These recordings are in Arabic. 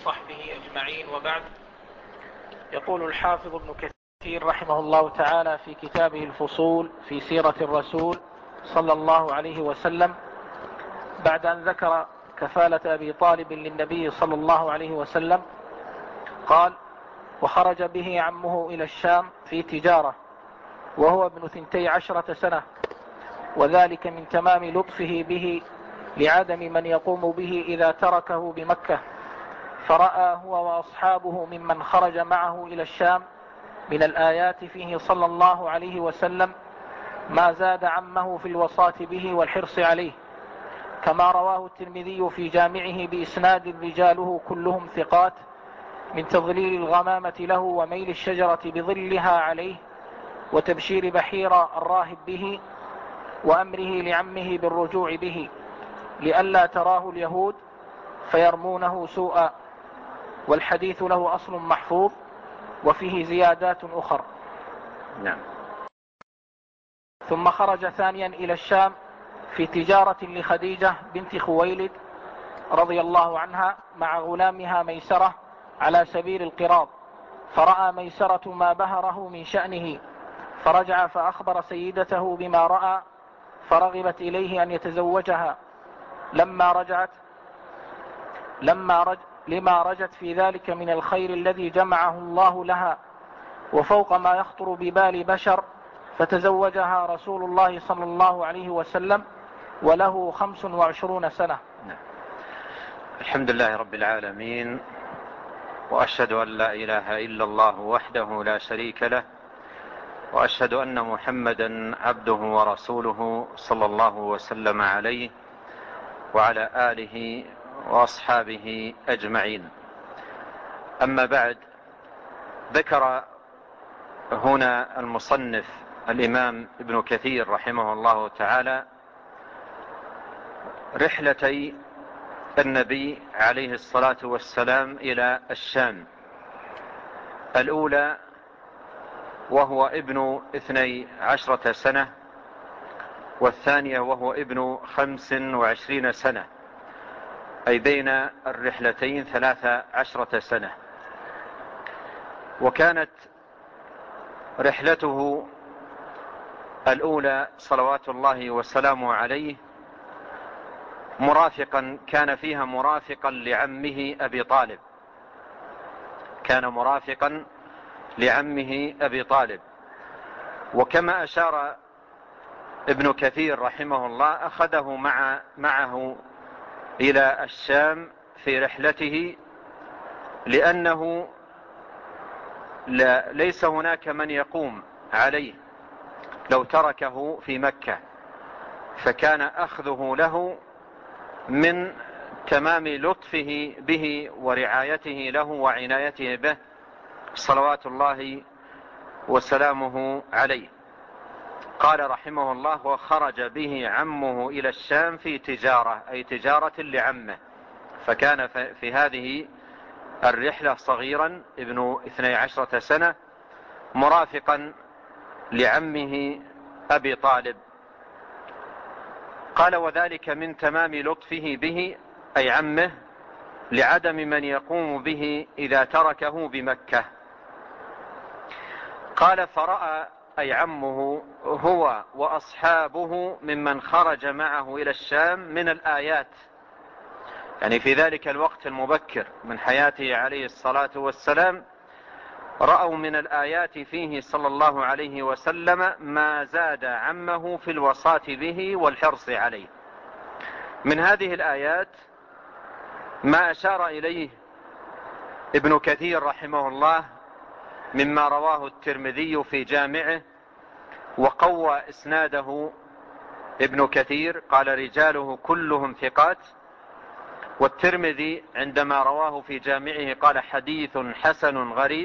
وصحبه أجمعين، وبعد. يقول الحافظ ابن كثير رحمه الله تعالى في كتابه الفصول في سيرة الرسول صلى الله عليه وسلم، بعد أن ذكر كفالة أبي طالب للنبي صلى الله عليه وسلم، قال: وخرج به عمه إلى الشام في تجارة وهو ابن 12 سنة، وذلك من تمام لطفه به لعدم من يقوم به إذا تركه بمكة، فرأى هو وأصحابه ممن خرج معه إلى الشام من الآيات فيه صلى الله عليه وسلم ما زاد عمه في الوصاة به والحرص عليه، كما رواه الترمذي في جامعه بإسناد رجاله كلهم ثقات، من تظليل الغمامة له وميل الشجرة بظلها عليه وتبشير بحير الراهب به وأمره لعمه بالرجوع به لئلا تراه اليهود فيرمونه سوءا. والحديث له أصل محفوظ وفيه زيادات أخرى. نعم. ثم خرج ثانيا إلى الشام في تجارة لخديجة بنت خويلد رضي الله عنها مع غلامها ميسرة على سبيل القراض، فرأى ميسرة ما بهره من شأنه، فرجع فأخبر سيدته بما رأى، فرغبت إليه أن يتزوجها. لما رجت في ذلك من الخير الذي جمعه الله لها وفوق ما يخطر ببال بشر، فتزوجها رسول الله صلى الله عليه وسلم وله 25 سنة. الحمد لله رب العالمين، وأشهد أن لا إله إلا الله وحده لا شريك له، وأشهد أن محمدا عبده ورسوله صلى الله وسلم عليه وعلى آله وأصحابه أجمعين. أما بعد، ذكر هنا المصنف الإمام ابن كثير رحمه الله تعالى رحلتي النبي عليه الصلاة والسلام إلى الشام، الأولى وهو ابن 12 سنة، والثانية وهو ابن 25 سنة، أي بين الرحلتين 13 سنة. وكانت رحلته الأولى صلوات الله وسلامه عليه كان فيها مرافقا لعمه أبي طالب، كان مرافقا لعمه أبي طالب. وكما أشار ابن كثير رحمه الله، أخذه معه إلى الشام في رحلته، لأنه ليس هناك من يقوم عليه لو تركه في مكة، فكان أخذه له من تمام لطفه به ورعايته له وعنايته به صلوات الله وسلامه عليه. قال رحمه الله: وخرج به عمه إلى الشام في تجارة، أي تجارة لعمه، فكان في هذه الرحلة صغيرا ابن 12 سنة مرافقا لعمه أبي طالب. قال: وذلك من تمام لطفه به، أي عمه، لعدم من يقوم به إذا تركه بمكة. قال: فرأى، أي عمه، هو وأصحابه ممن خرج معه إلى الشام من الآيات، يعني في ذلك الوقت المبكر من حياته عليه الصلاة والسلام، رأوا من الآيات فيه صلى الله عليه وسلم ما زاد عمه في الوصاة به والحرص عليه. من هذه الآيات ما أشار إليه ابن كثير رحمه الله مما رواه الترمذي في جامعه، وقوى إسناده ابن كثير، قال: رجاله كلهم ثقات. والترمذي عندما رواه في جامعه قال: حديث حسن غريب.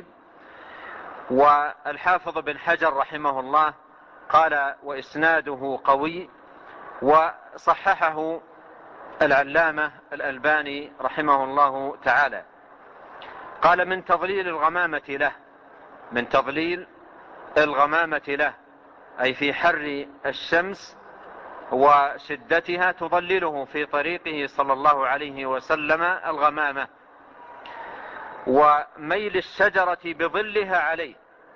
والحافظ بن حجر رحمه الله قال: وإسناده قوي. وصححه العلامة الألباني رحمه الله تعالى. قال: من تضليل الغمامة له، أي في حر الشمس وشدتها تضلله في طريقه صلى الله عليه وسلم الغمامة. وميل الشجرة بظلها عليه،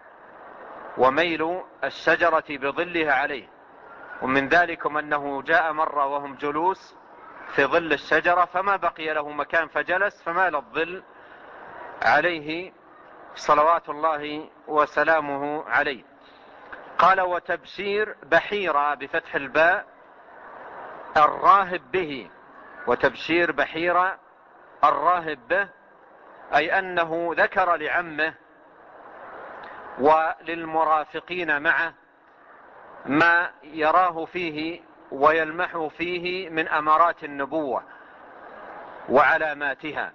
وميل الشجرة بظلها عليه. ومن ذلكم أنه جاء مرة وهم جلوس في ظل الشجرة فما بقي له مكان فجلس فمال الظل عليه صلوات الله وسلامه عليه. قال: وتبشير بحيرة بفتح الباء الراهب به، وتبشير بحيرة الراهب به، أي أنه ذكر لعمه وللمرافقين معه ما يراه فيه ويلمح فيه من أمارات النبوة وعلاماتها،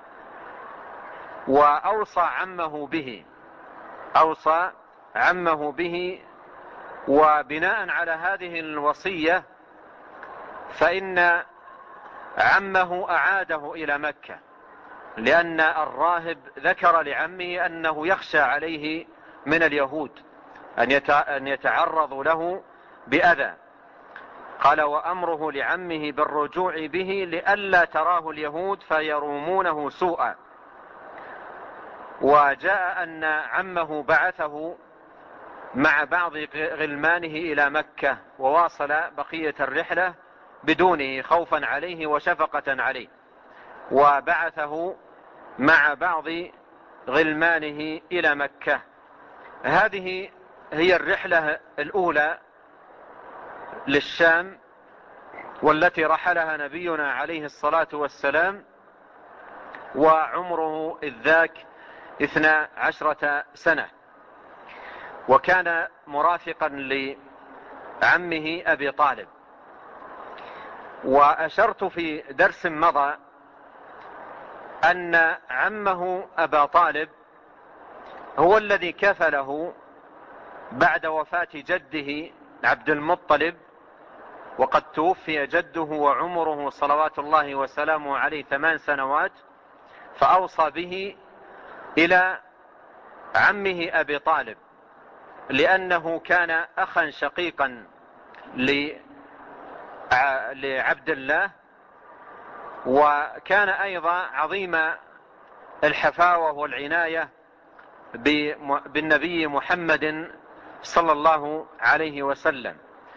وأوصى عمه به، أوصى عمه به. وبناء على هذه الوصية فإن عمه أعاده إلى مكة، لأن الراهب ذكر لعمه أنه يخشى عليه من اليهود أن يتعرضوا له بأذى. قال: وأمره لعمه بالرجوع به لئلا تراه اليهود فيرومونه سوءا. وجاء أن عمه بعثه مع بعض غلمانه إلى مكة وواصل بقية الرحلة بدونه خوفا عليه وشفقة عليه، وبعثه مع بعض غلمانه إلى مكة. هذه هي الرحلة الأولى للشام، والتي رحلها نبينا عليه الصلاة والسلام وعمره إذ ذاك 12 سنة، وكان مرافقا لعمه أبي طالب. وأشرت في درس مضى أن عمه أبا طالب هو الذي كفله بعد وفاة جده عبد المطلب، وقد توفي جده وعمره صلوات الله وسلامه عليه 8 سنوات، فأوصى به إلى عمه أبي طالب، لأنه كان أخا شقيقا لعبد الله، وكان أيضا عظيم الحفاوة والعناية بالنبي محمد صلى الله عليه وسلم.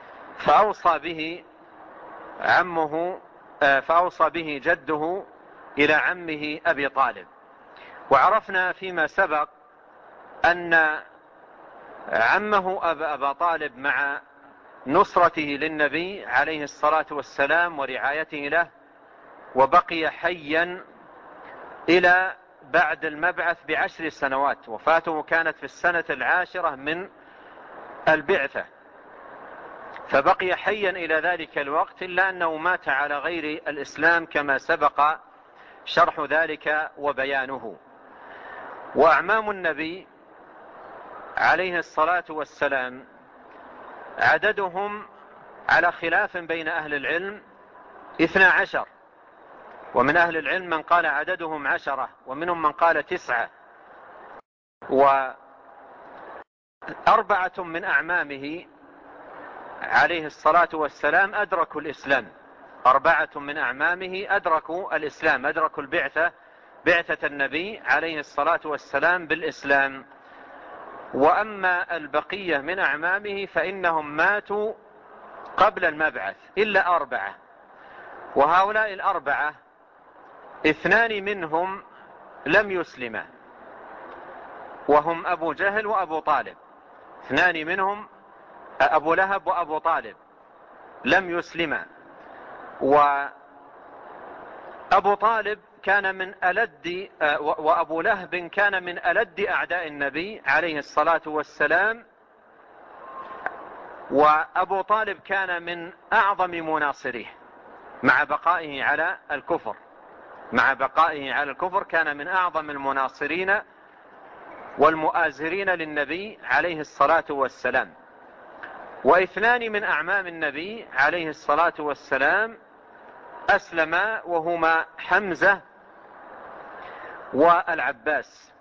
فأوصى به جده إلى عمه أبي طالب. وعرفنا فيما سبق أن عمه أبا طالب مع نصرته للنبي عليه الصلاة والسلام ورعايته له وبقي حيا إلى بعد المبعث ب10 سنوات. وفاته كانت في السنة 10 من البعثة، فبقي حيا إلى ذلك الوقت، إلا أنه مات على غير الإسلام كما سبق شرح ذلك وبيانه. وأعمام النبي عليه الصلاة والسلام عددهم على خلاف بين أهل العلم 12، ومن أهل العلم من قال عددهم 10، ومنهم من قال 9. و4 من أعمامه عليه الصلاة والسلام أدركوا الإسلام، 4 من أعمامه أدركوا الإسلام، أدركوا بعثة النبي عليه الصلاة والسلام بالإسلام. وأما البقية من أعمامه فإنهم ماتوا قبل المبعث إلا 4، وهؤلاء 4 2 منهم لم يسلما، وهم أبو جهل وأبو طالب. 2 منهم أبو لهب وأبو طالب لم يسلما. وأبو طالب كان من ألد وأبو لهب كان من ألد أعداء النبي عليه الصلاة والسلام، وأبو طالب كان من أعظم مناصريه مع بقائه على الكفر. كان من أعظم المناصرين والمؤازرين للنبي عليه الصلاة والسلام. و2 من أعمام النبي عليه الصلاة والسلام أسلما، وهما حمزة والعباس.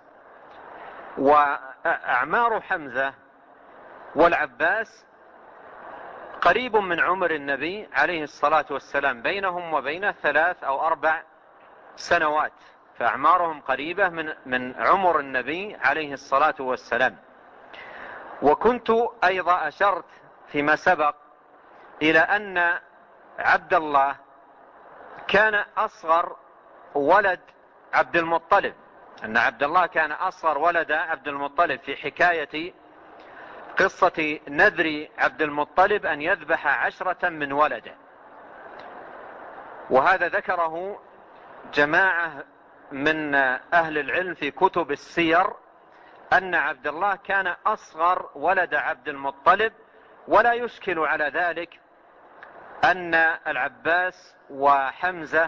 وأعمار حمزة والعباس قريب من عمر النبي عليه الصلاة والسلام، بينهم وبينه 3 أو 4 سنوات، فأعمارهم قريبة من عمر النبي عليه الصلاة والسلام. وكنت أيضا أشرت فيما سبق إلى أن عبد الله كان أصغر ولد عبد المطلب، أن عبد الله كان أصغر ولد عبد المطلب في حكاية قصة نذر عبد المطلب أن يذبح 10 من ولده. وهذا ذكره جماعة من أهل العلم في كتب السير، أن عبد الله كان أصغر ولد عبد المطلب. ولا يشكل على ذلك أن العباس وحمزة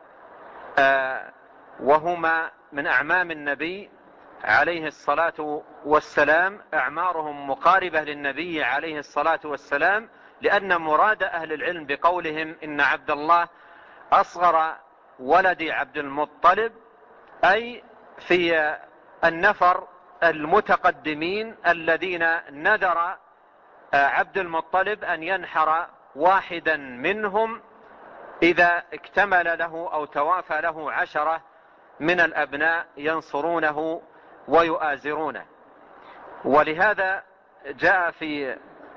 وهما من أعمام النبي عليه الصلاة والسلام أعمارهم مقاربة للنبي عليه الصلاة والسلام، لأن مراد أهل العلم بقولهم إن عبد الله أصغر ولد عبد المطلب أي في النفر المتقدمين الذين نذر عبد المطلب أن ينحر واحدا منهم إذا اكتمل له أو توافى له 10 من الأبناء ينصرونه ويؤازرونه. ولهذا جاء في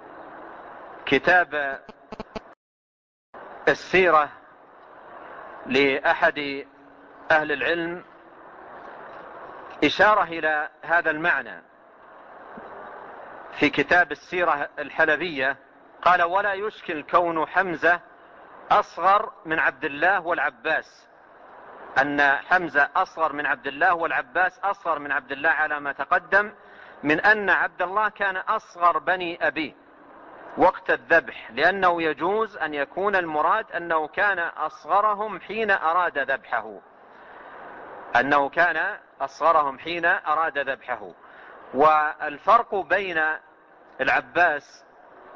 كتاب السيرة لأحد أهل العلم إشارة إلى هذا المعنى في كتاب السيرة الحلبية. قال: ولا يشكل كون حمزة أصغر من عبد الله والعباس، أن حمزة أصغر من عبد الله والعباس أصغر من عبد الله على ما تقدم، من أن عبد الله كان أصغر بني أبيه وقت الذبح، لأنه يجوز أن يكون المراد أنه كان أصغرهم حين أراد ذبحه، أنه كان أصغرهم حين أراد ذبحه. والفرق بين العباس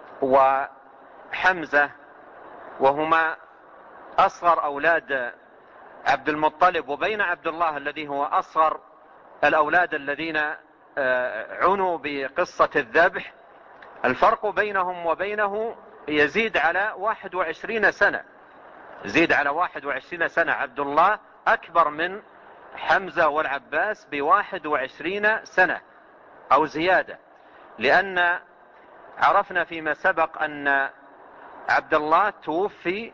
وحمزة وهما أصغر أولاد عبد المطلب وبين عبد الله الذي هو أصغر الأولاد الذين عنوا بقصة الذبح، الفرق بينهم وبينه يزيد على 21 سنة، يزيد على 21 سنة. عبد الله أكبر من حمزة والعباس ب21 سنة أو زيادة، لأن عرفنا فيما سبق أن عبد الله توفي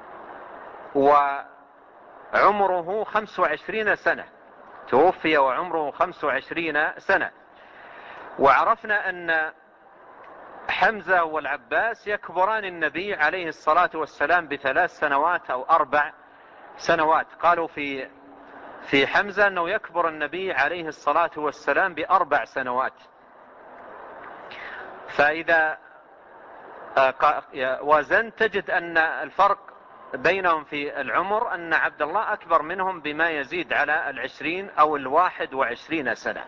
وعمره 25 سنة، توفي وعمره 25 سنة. وعرفنا أن حمزة والعباس يكبران النبي عليه الصلاة والسلام ب3 سنوات أو 4 سنوات. قالوا في حمزة أنه يكبر النبي عليه الصلاة والسلام ب4 سنوات. فإذا وزن تجد أن الفرق بينهم في العمر أن عبد الله أكبر منهم بما يزيد على 20 أو 21 سنة.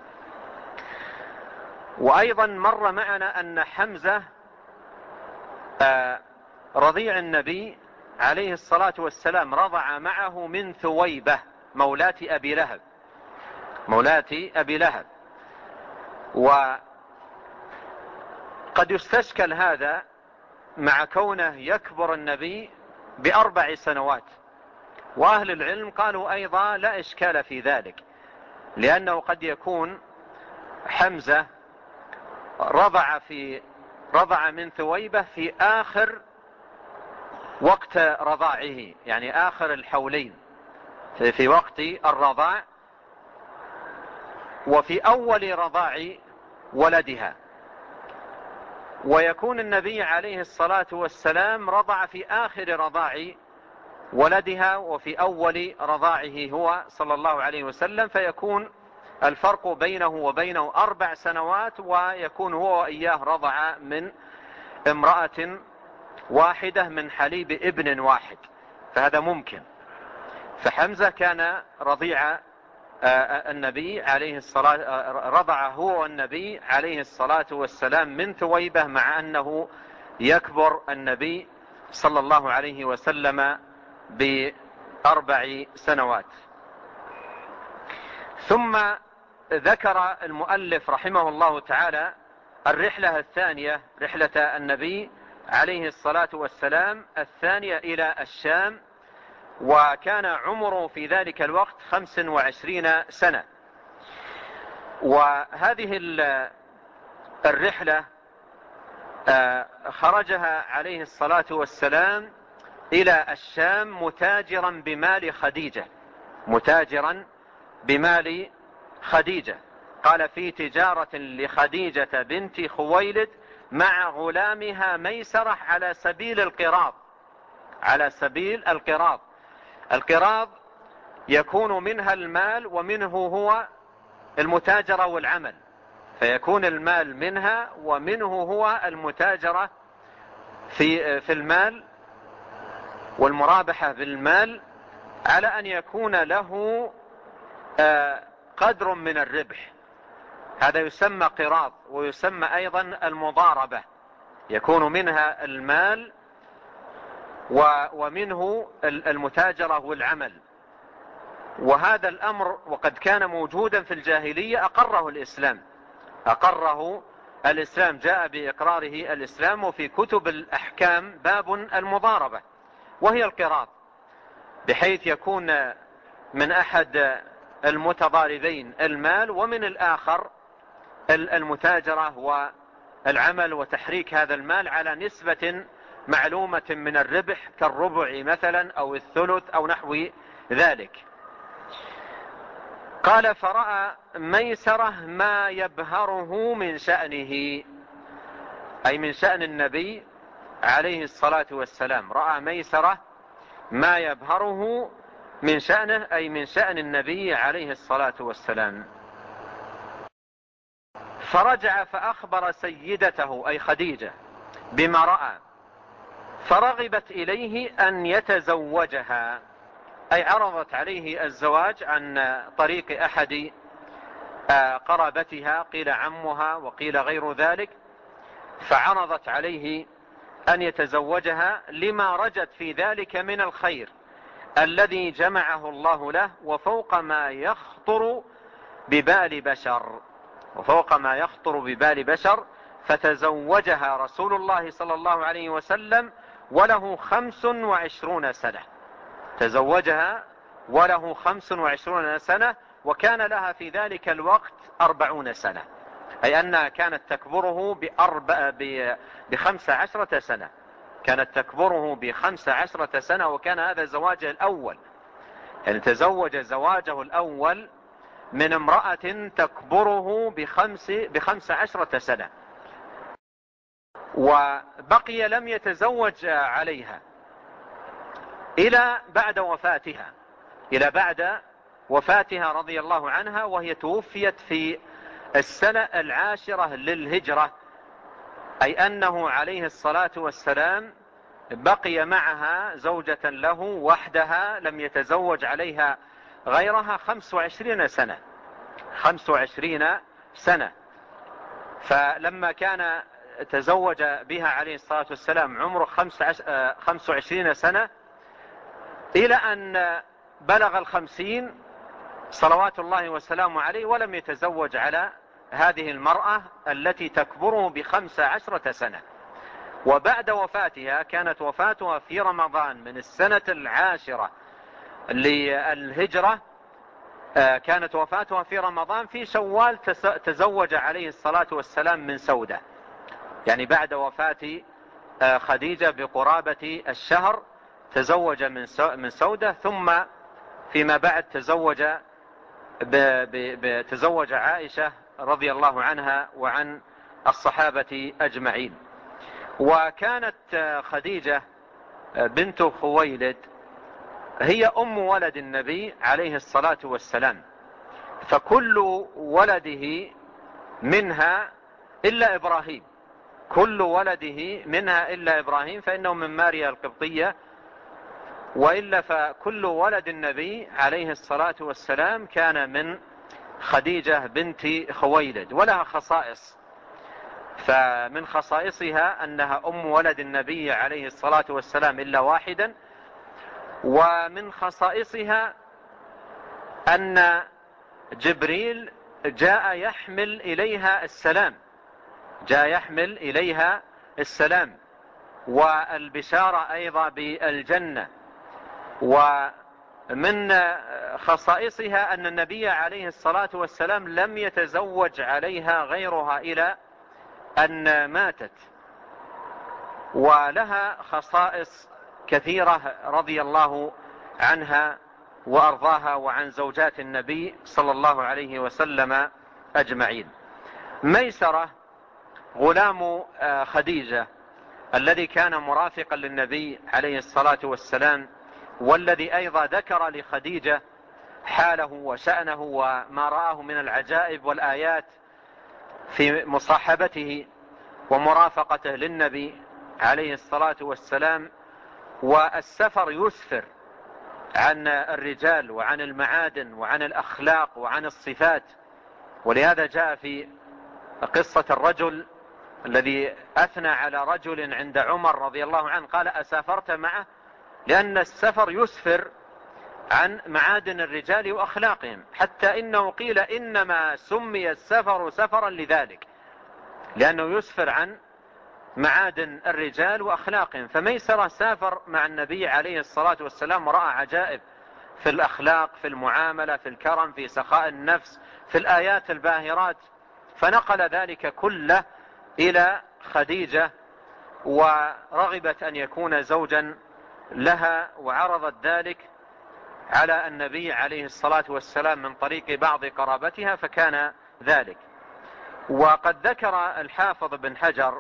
وأيضا مر معنا أن حمزة رضيع النبي عليه الصلاة والسلام رضع معه من ثويبة مولاة أبي لهب، مولاة أبي لهب. وقد يستشكل هذا مع كونه يكبر النبي ب4 سنوات، وأهل العلم قالوا أيضا لا إشكال في ذلك، لأنه قد يكون حمزة رضع من ثويبة في آخر وقت رضاعه، يعني آخر الحولين، في وقت الرضاع وفي أول رضاع ولدها. ويكون النبي عليه الصلاة والسلام رضع في آخر رضاع ولدها وفي أول رضاعه هو صلى الله عليه وسلم، فيكون الفرق بينه وبينه 4 سنوات، ويكون هو وإياه رضع من امرأة واحدة من حليب ابن واحد، فهذا ممكن. فحمزة كان رضيع النبي عليه الصلاة، رضع هو النبي عليه الصلاة والسلام من ثويبة، مع أنه يكبر النبي صلى الله عليه وسلم ب4 سنوات. ثم ذكر المؤلف رحمه الله تعالى الرحلة الثانية، رحلة النبي عليه الصلاة والسلام الثانية إلى الشام، وكان عمره في ذلك الوقت 25 سنة. وهذه الرحلة خرجها عليه الصلاة والسلام إلى الشام متاجرا بمال خديجة، متاجرا بمال خديجة. قال: في تجارة لخديجة بنت خويلد مع غلامها ميسرة على سبيل القراض. على سبيل القراض. القراض يكون منها المال ومنه هو المتاجرة والعمل، فيكون المال منها ومنه هو المتاجرة في المال والمرابحة بالمال، على أن يكون له قدر من الربح. هذا يسمى قراض، ويسمى أيضا المضاربة، يكون منها المال ومنه المتاجرة والعمل. وهذا الأمر وقد كان موجودا في الجاهلية أقره الإسلام، أقره الإسلام، جاء بإقراره الإسلام. وفي كتب الأحكام باب المضاربة، وهي القراض، بحيث يكون من أحد المتضاربين المال، ومن الآخر المتاجرة والعمل وتحريك هذا المال على نسبة معلومة من الربح، كالربع مثلا أو الثلث أو نحو ذلك. قال: فرأى ميسرة ما يبهره من شأنه، أي من شأن النبي عليه الصلاة والسلام. رأى ميسرة ما يبهره من شأنه، أي من شأن النبي عليه الصلاة والسلام. فرجع فأخبر سيدته أي خديجة بما رأى، فرغبت إليه أن يتزوجها، أي عرضت عليه الزواج عن طريق أحد قرابتها، قيل عمها وقيل غير ذلك. فعرضت عليه أن يتزوجها لما رجت في ذلك من الخير الذي جمعه الله له، وفوق ما يخطر ببال بشر، وفوق ما يخطر ببال بشر. فتزوجها رسول الله صلى الله عليه وسلم وله 25 سنة. تزوجها وله 25 سنة، وكان لها في ذلك الوقت 40 سنة، أي أنها كانت تكبره ب15 سنة، كانت تكبره ب15 سنة. وكان هذا زواجه الأول، يعني تزوج زواجه الأول من امرأة تكبره ب15 سنة، وبقي لم يتزوج عليها إلى بعد وفاتها، إلى بعد وفاتها رضي الله عنها، وهي توفيت في السنة 10 للهجرة، أي أنه عليه الصلاة والسلام بقي معها زوجة له وحدها، لم يتزوج عليها غيرها 25 سنة، 25 سنة. فلما كان تزوج بها عليه الصلاة والسلام عمره 25 سنة، إلى أن بلغ 50 صلوات الله والسلام عليه، ولم يتزوج على هذه المرأة التي تكبره ب15 سنة. وبعد وفاتها، كانت وفاتها في رمضان من السنة 10 للهجرة، كانت وفاتها في رمضان، في شوال تزوج عليه الصلاة والسلام من سودة، يعني بعد وفاة خديجة بقرابة الشهر تزوج من سودة، ثم فيما بعد تزوج عائشة رضي الله عنها وعن الصحابة أجمعين. وكانت خديجة بنت خويلد هي أم ولد النبي عليه الصلاة والسلام، فكل ولده منها إلا إبراهيم، كل ولده منها إلا إبراهيم، فإنه من ماريا القبطية، وإلا فكل ولد النبي عليه الصلاة والسلام كان من خديجة بنت خويلد. ولها خصائص، فمن خصائصها أنها أم ولد النبي عليه الصلاة والسلام إلا واحدا. ومن خصائصها أن جبريل جاء يحمل إليها السلام، جاء يحمل إليها السلام والبشارة أيضا بالجنة. ومن خصائصها أن النبي عليه الصلاة والسلام لم يتزوج عليها غيرها إلى أن ماتت، ولها خصائص كثيرة رضي الله عنها وأرضاها وعن زوجات النبي صلى الله عليه وسلم أجمعين. ميسرة غلام خديجة الذي كان مرافقا للنبي عليه الصلاة والسلام، والذي أيضا ذكر لخديجة حاله وشأنه وما رآه من العجائب والآيات في مصاحبته ومرافقته للنبي عليه الصلاة والسلام. والسفر يسفر عن الرجال وعن المعادن وعن الأخلاق وعن الصفات، ولهذا جاء في قصة الرجل الذي أثنى على رجل عند عمر رضي الله عنه قال: أسافرت معه؟ لأن السفر يسفر عن معادن الرجال وأخلاقهم، حتى إنه قيل إنما سمي السفر سفرا لذلك، لأنه يسفر عن معادن الرجال وأخلاقهم. فميسرة سافر مع النبي عليه الصلاة والسلام ورأى عجائب في الأخلاق، في المعاملة، في الكرم، في سخاء النفس، في الآيات الباهرات، فنقل ذلك كله إلى خديجة، ورغبت أن يكون زوجا لها، وعرضت ذلك على النبي عليه الصلاة والسلام من طريق بعض قرابتها، فكان ذلك. وقد ذكر الحافظ بن حجر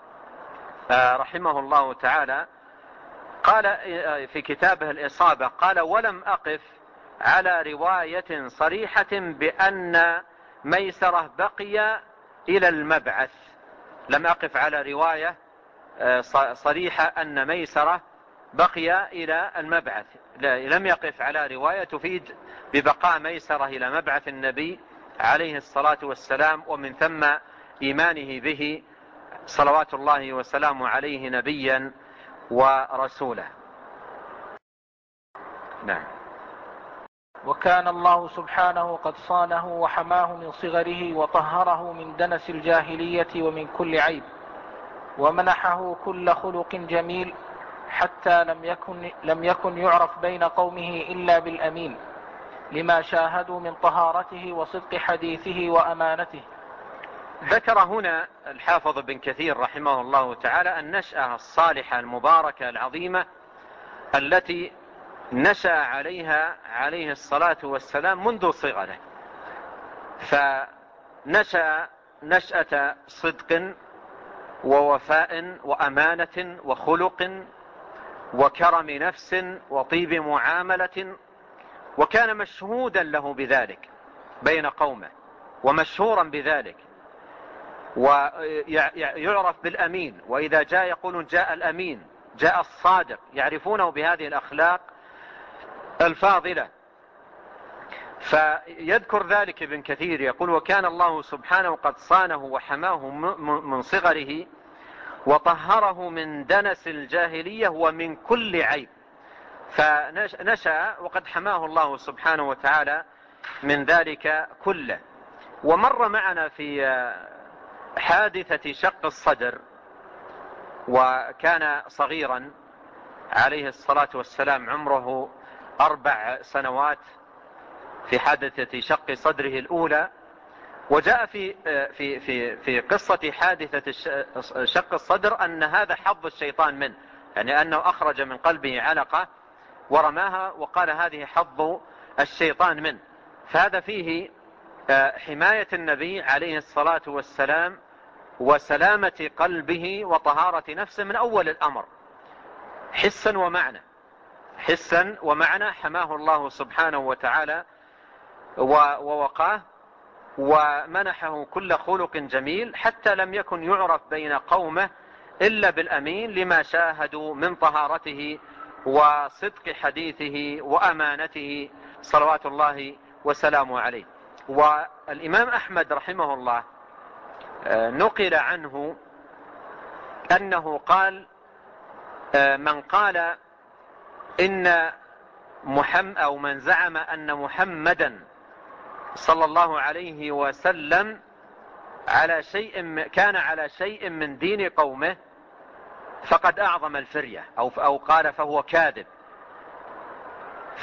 رحمه الله تعالى قال في كتابه الإصابة، قال: ولم أقف على رواية صريحة بأن ميسرة بقي إلى المبعث. لم أقف على رواية صريحة أن ميسرة بقي إلى المبعث، لم يقف على رواية تفيد ببقاء ميسرة إلى مبعث النبي عليه الصلاة والسلام، ومن ثم إيمانه به صلوات الله وسلامه عليه نبيا ورسولا. نعم. وكان الله سبحانه قد صانه وحماه من صغره وطهره من دنس الجاهلية ومن كل عيب، ومنحه كل خلق جميل، حتى لم يكن يعرف بين قومه إلا بالأمين، لما شاهدوا من طهارته وصدق حديثه وأمانته. ذكر هنا الحافظ بن كثير رحمه الله تعالى النشأة الصالحة المباركة العظيمة التي نشأ عليها عليه الصلاة والسلام منذ صغره، فنشأ نشأة صدق ووفاء وأمانة وخلق وكرم نفس وطيب معاملة، وكان مشهودا له بذلك بين قومه ومشهورا بذلك، ويعرف بالأمين، وإذا جاء يقولون جاء الأمين، جاء الصادق، يعرفونه بهذه الأخلاق الفاضلة. فيذكر ذلك ابن كثير يقول: وكان الله سبحانه قد صانه وحماه من صغره وطهره من دنس الجاهلية ومن كل عيب. فنشأ وقد حماه الله سبحانه وتعالى من ذلك كله. ومر معنا في حادثة شق الصدر، وكان صغيرا عليه الصلاة والسلام عمره 4 سنوات في حادثة شق صدره الأولى. وجاء في قصة حادثة شق الصدر أن هذا حظ الشيطان منه، يعني أنه أخرج من قلبه علقة ورماها وقال هذه حظ الشيطان منه. فهذا فيه حماية النبي عليه الصلاة والسلام وسلامة قلبه وطهارة نفسه من أول الأمر، حسا ومعنى، حسا ومعنى حماه الله سبحانه وتعالى ووقاه ومنحه كل خلق جميل، حتى لم يكن يعرف بين قومه إلا بالأمين، لما شاهدوا من طهارته وصدق حديثه وأمانته صلوات الله وسلامه عليه. والإمام أحمد رحمه الله نقل عنه أنه قال: من قال إن محمد أو من زعم أن محمدا صلى الله عليه وسلم كان على شيء من دين قومه فقد أعظم الفرية، أو قال فهو كاذب.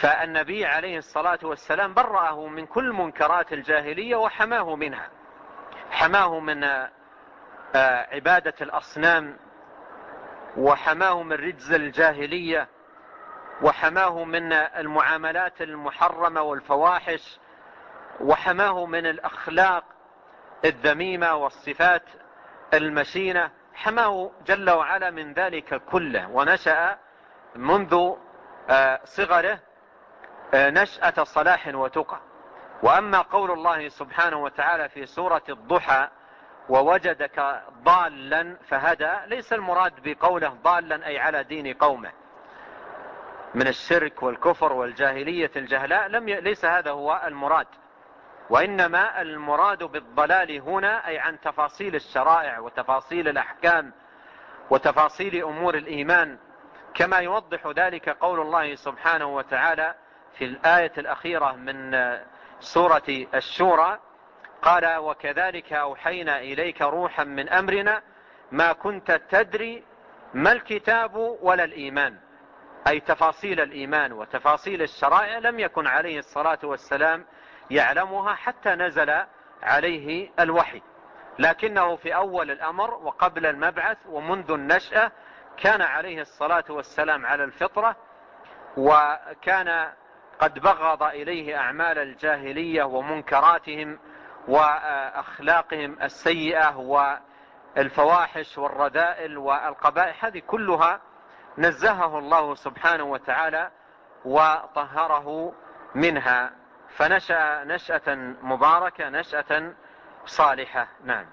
فالنبي عليه الصلاة والسلام برأه من كل منكرات الجاهلية وحماه منها، حماه من عبادة الأصنام، وحماه من رجز الجاهلية، وحماه من المعاملات المحرمة والفواحش، وحماه من الأخلاق الذميمة والصفات المشينة، حماه جل وعلا من ذلك كله. ونشأ منذ صغره نشأة صلاح وتقى. وأما قول الله سبحانه وتعالى في سورة الضحى ووجدك ضالا فهدى، ليس المراد بقوله ضالا أي على دين قومه من الشرك والكفر والجاهلية الجهلاء، ليس هذا هو المراد، وإنما المراد بالضلال هنا أي عن تفاصيل الشرائع وتفاصيل الأحكام وتفاصيل أمور الإيمان، كما يوضح ذلك قول الله سبحانه وتعالى في الآية الأخيرة من سورة الشورى: قال وكذلك أوحينا إليك روحا من أمرنا ما كنت تدري ما الكتاب ولا الإيمان، أي تفاصيل الإيمان وتفاصيل الشرائع لم يكن عليه الصلاة والسلام يعلمها حتى نزل عليه الوحي، لكنه في أول الأمر وقبل المبعث ومنذ النشأة كان عليه الصلاة والسلام على الفطرة، وكان قد بغض إليه أعمال الجاهلية ومنكراتهم وأخلاقهم السيئة والفواحش والرذائل والقبائح، هذه كلها نزهه الله سبحانه وتعالى وطهره منها، فنشأ نشأة مباركة، نشأة صالحة. نعم.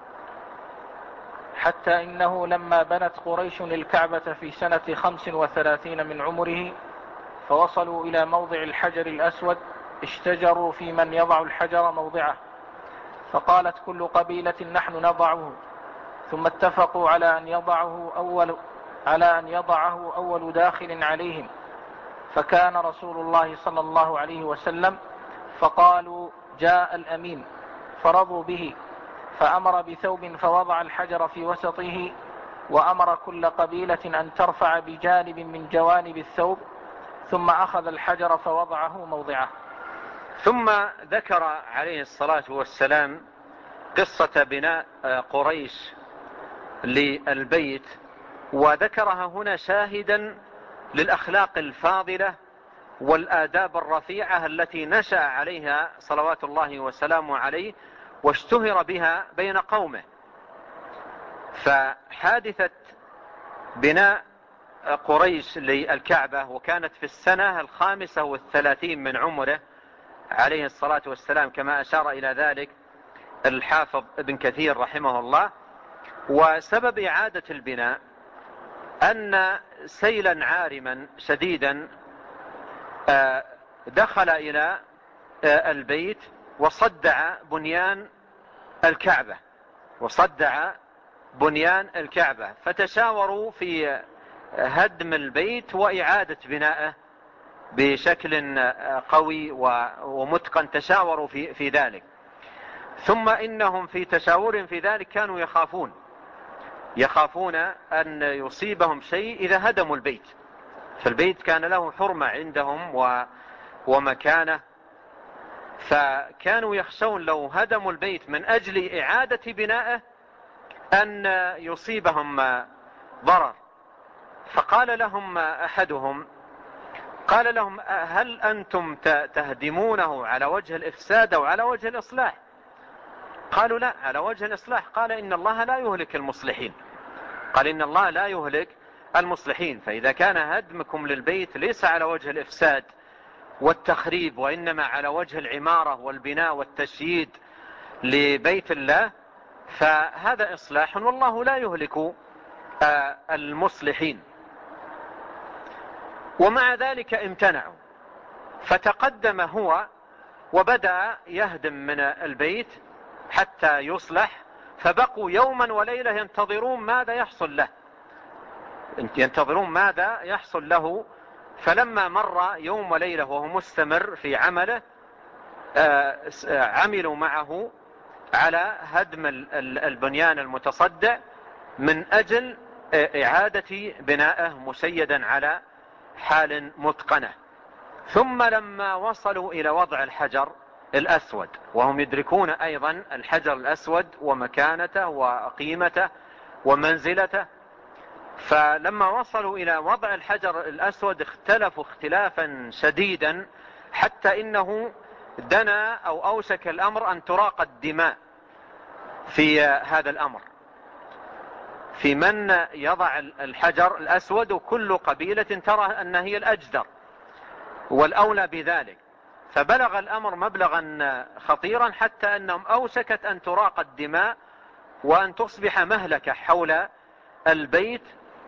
حتى إنه لما بنت قريش الكعبة في سنة 35 من عمره فوصلوا إلى موضع الحجر الأسود اشتجروا في من يضع الحجر موضعه، فقالت كل قبيلة نحن نضعه، ثم اتفقوا على أن يضعه أول داخل عليهم، فكان رسول الله صلى الله عليه وسلم، فقالوا جاء الأمين، فرضوا به، فأمر بثوب فوضع الحجر في وسطه، وأمر كل قبيلة أن ترفع بجانب من جوانب الثوب، ثم أخذ الحجر فوضعه موضعه. ثم ذكر عليه الصلاة والسلام قصة بناء قريش للبيت، وذكرها هنا شاهدا للأخلاق الفاضلة والآداب الرفيعة التي نشأ عليها صلوات الله وسلامه عليه واشتهر بها بين قومه. فحادثة بناء قريش للكعبة وكانت في السنة 35 من عمره عليه الصلاة والسلام، كما أشار إلى ذلك الحافظ ابن كثير رحمه الله. وسبب إعادة البناء أن سيلا عارما شديدا دخل إلى البيت وصدع بنيان الكعبة، فتشاوروا في هدم البيت وإعادة بنائه بشكل قوي ومتقن، تشاوروا في ذلك. ثم إنهم في تشاور في ذلك كانوا يخافون أن يصيبهم شيء إذا هدموا البيت، فالبيت كان له حرمة عندهم ومكانه، فكانوا يخشون لو هدموا البيت من أجل إعادة بنائه أن يصيبهم ضرر. فقال لهم أحدهم، قال لهم هل أنتم تهدمونه على وجه الإفساد أو على وجه الإصلاح؟ قالوا لا، على وجه الإصلاح. قال إن الله لا يهلك المصلحين. فإذا كان هدمكم للبيت ليس على وجه الإفساد والتخريب، وإنما على وجه العمارة والبناء والتشييد لبيت الله، فهذا إصلاح، والله لا يهلك المصلحين. ومع ذلك امتنعوا، فتقدم هو وبدأ يهدم من البيت حتى يصلح، فبقوا يوما وليلة ينتظرون ماذا يحصل له. فلما مر يوم وليلة وهو مستمر في عمله، عملوا معه على هدم البنيان المتصدع من أجل إعادة بنائه مسيدا على حال متقنة. ثم لما وصلوا إلى وضع الحجر الأسود، وهم يدركون أيضا الحجر الأسود ومكانته وقيمته ومنزلته، فلما وصلوا إلى وضع الحجر الأسود اختلفوا اختلافا شديدا، حتى إنه دنا أو أوشك الأمر أن تراق الدماء في هذا الأمر، في من يضع الحجر الأسود، وكل قبيلة ترى أن هي الأجدر والأولى بذلك. فبلغ الأمر مبلغا خطيرا حتى أنهم أوشكت أن تراق الدماء وأن تصبح مهلكة حول البيت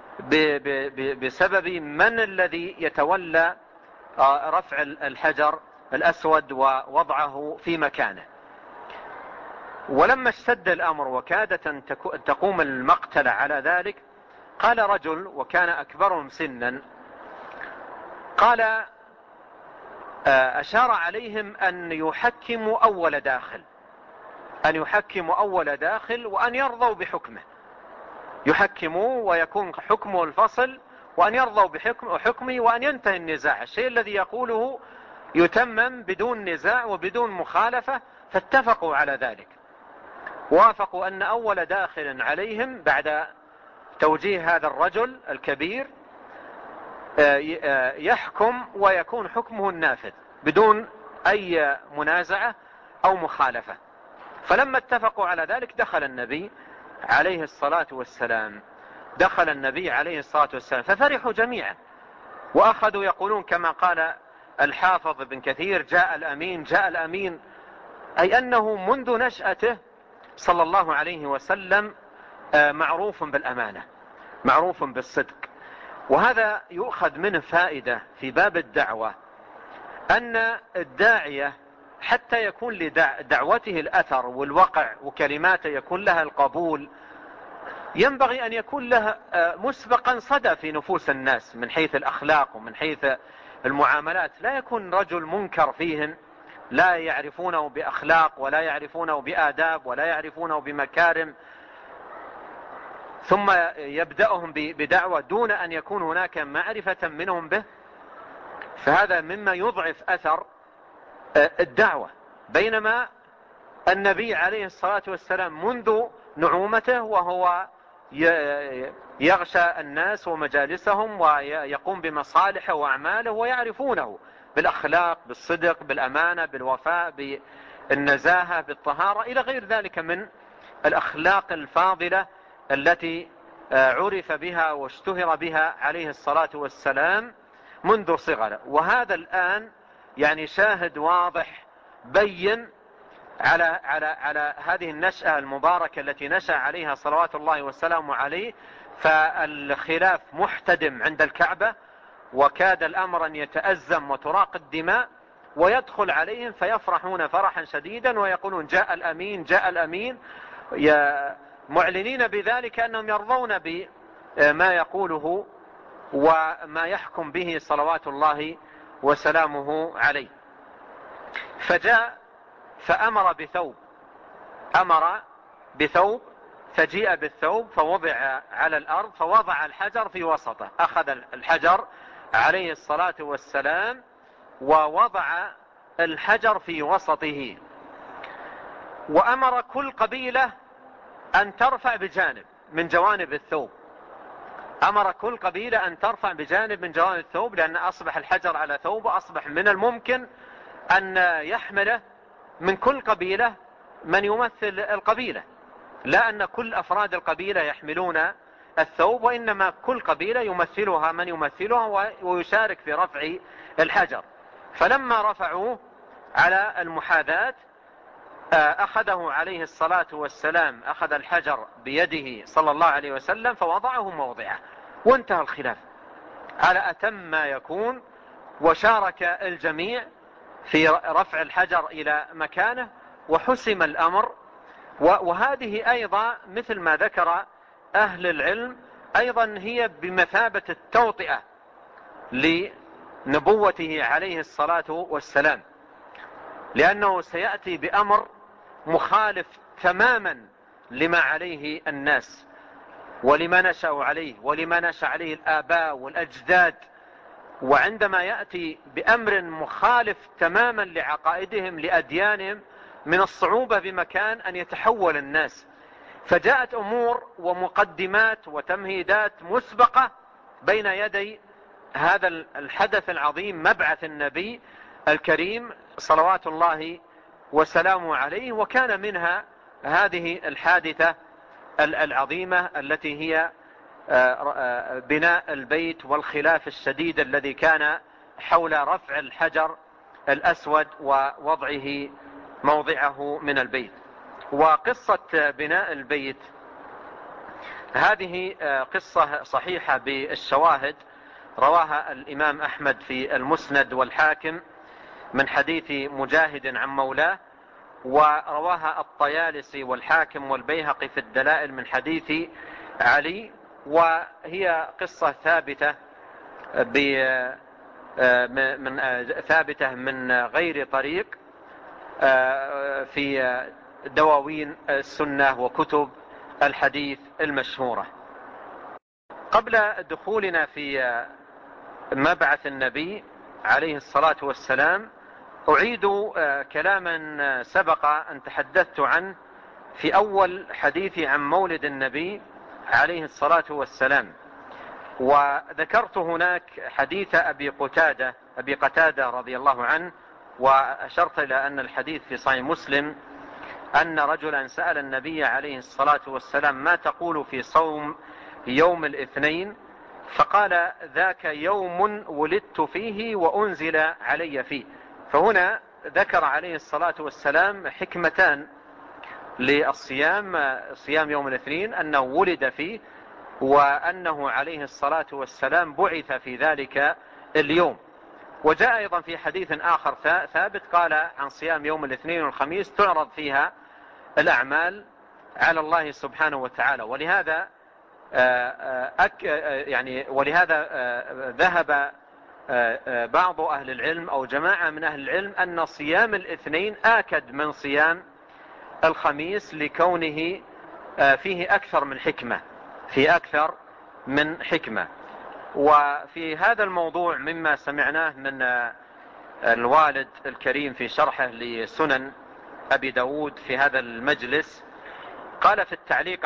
بسبب من الذي يتولى رفع الحجر الأسود ووضعه في مكانه. ولما اشتد الأمر وكادت أن تقوم المقتلة على ذلك، قال رجل وكان أكبرهم سنا، قال أشار عليهم أن يحكموا أول داخل، أن يحكموا أول داخل وأن يرضوا بحكمه، يحكموا ويكون حكمه الفصل، وأن يرضوا بحكمه وأن ينتهي النزاع، الشيء الذي يقوله يتمم بدون نزاع وبدون مخالفة. فاتفقوا على ذلك، وافقوا أن أول داخل عليهم بعد توجيه هذا الرجل الكبير يحكم ويكون حكمه النافذ بدون أي منازعة أو مخالفة. فلما اتفقوا على ذلك دخل النبي عليه الصلاة والسلام ففرحوا جميعا، وأخذوا يقولون كما قال الحافظ ابن كثير: جاء الأمين جاء الأمين، أي أنه منذ نشأته صلى الله عليه وسلم معروف بالأمانة، معروف بالصدق. وهذا يؤخذ منه فائدة في باب الدعوة، أن الداعية حتى يكون لدعوته الأثر والوقع وكلماته يكون لها القبول، ينبغي أن يكون لها مسبقا صدى في نفوس الناس من حيث الأخلاق ومن حيث المعاملات. لا يكون رجل منكر فيهم، لا يعرفونه بأخلاق ولا يعرفونه بآداب ولا يعرفونه بمكارم، ثم يبدأهم بدعوة دون أن يكون هناك معرفة منهم به، فهذا مما يضعف أثر الدعوة. بينما النبي عليه الصلاة والسلام منذ نعومته وهو يغشى الناس ومجالسهم ويقوم بمصالحه وأعماله، ويعرفونه بالأخلاق، بالصدق، بالأمانة، بالوفاء، بالنزاهة، بالطهارة، إلى غير ذلك من الأخلاق الفاضلة التي عرف بها واشتهر بها عليه الصلاة والسلام منذ صغره. وهذا الآن يعني شاهد واضح بين على هذه النشأة المباركة التي نشأ عليها صلوات الله والسلام عليه. فالخلاف محتدم عند الكعبة، وكاد الأمر أن يتأزم وتراق الدماء، ويدخل عليهم فيفرحون فرحا شديدا ويقولون: جاء الأمين جاء الأمين، معلنين بذلك أنهم يرضون بما يقوله وما يحكم به صلوات الله وسلامه عليه. فجاء فأمر بثوب فجيء بالثوب فوضع على الأرض، فوضع الحجر في وسطه، أخذ الحجر عليه الصلاة والسلام ووضع الحجر في وسطه، وأمر كل قبيلة أن ترفع بجانب من جوانب الثوب، أمر كل قبيلة أن ترفع بجانب من جوانب الثوب، لأن أصبح الحجر على ثوب، أصبح من الممكن أن يحمله من كل قبيلة من يمثل القبيلة، لا أن كل أفراد القبيلة يحملون الثوب، وإنما كل قبيلة يمثلها من يمثلها ويشارك في رفع الحجر. فلما رفعوه على المحاذاة أخذه عليه الصلاة والسلام، أخذ الحجر بيده صلى الله عليه وسلم فوضعه موضعه، وانتهى الخلاف على أتم ما يكون، وشارك الجميع في رفع الحجر إلى مكانه وحسم الأمر. وهذه أيضا مثل ما ذكر أهل العلم أيضا هي بمثابة التوطئة لنبوته عليه الصلاة والسلام، لأنه سيأتي بأمر مخالف تماما لما عليه الناس ولما نشأوا عليه ولما نشأ عليه الآباء والأجداد وعندما يأتي بأمر مخالف تماما لعقائدهم لأديانهم من الصعوبة بمكان أن يتحول الناس. فجاءت أمور ومقدمات وتمهيدات مسبقة بين يدي هذا الحدث العظيم، مبعث النبي الكريم صلوات الله وسلامه عليه. وكان منها هذه الحادثة العظيمة التي هي بناء البيت والخلاف الشديد الذي كان حول رفع الحجر الأسود ووضعه موضعه من البيت. وقصة بناء البيت هذه قصة صحيحة بالشواهد، رواها الإمام أحمد في المسند والحاكم من حديث مجاهد عن مولاه، ورواها الطيالسي والحاكم والبيهقي في الدلائل من حديث علي. وهي قصة ثابتة ثابتة من غير طريق في دواوين السنة وكتب الحديث المشهورة. قبل دخولنا في مبعث النبي عليه الصلاة والسلام أعيد كلاما سبق أن تحدثت عنه في أول حديثي عن مولد النبي عليه الصلاة والسلام. وذكرت هناك حديث أبي قتادة رضي الله عنه، وأشرت إلى أن الحديث في صحيح مسلم أن رجلا سأل النبي عليه الصلاة والسلام ما تقول في صوم يوم الاثنين؟ فقال ذاك يوم ولدت فيه وأنزل علي فيه. فهنا ذكر عليه الصلاة والسلام حكمتان للصيام، صيام يوم الاثنين، أنه ولد فيه وأنه عليه الصلاة والسلام بعث في ذلك اليوم. وجاء أيضا في حديث آخر ثابت قال عن صيام يوم الاثنين والخميس تعرض فيها الأعمال على الله سبحانه وتعالى. ولهذا ذهب بعض أهل العلم أو جماعة من أهل العلم أن صيام الاثنين آكد من صيام الخميس لكونه فيه أكثر من حكمة. وفي هذا الموضوع مما سمعناه من الوالد الكريم في شرحه لسنن أبي داود في هذا المجلس، قال في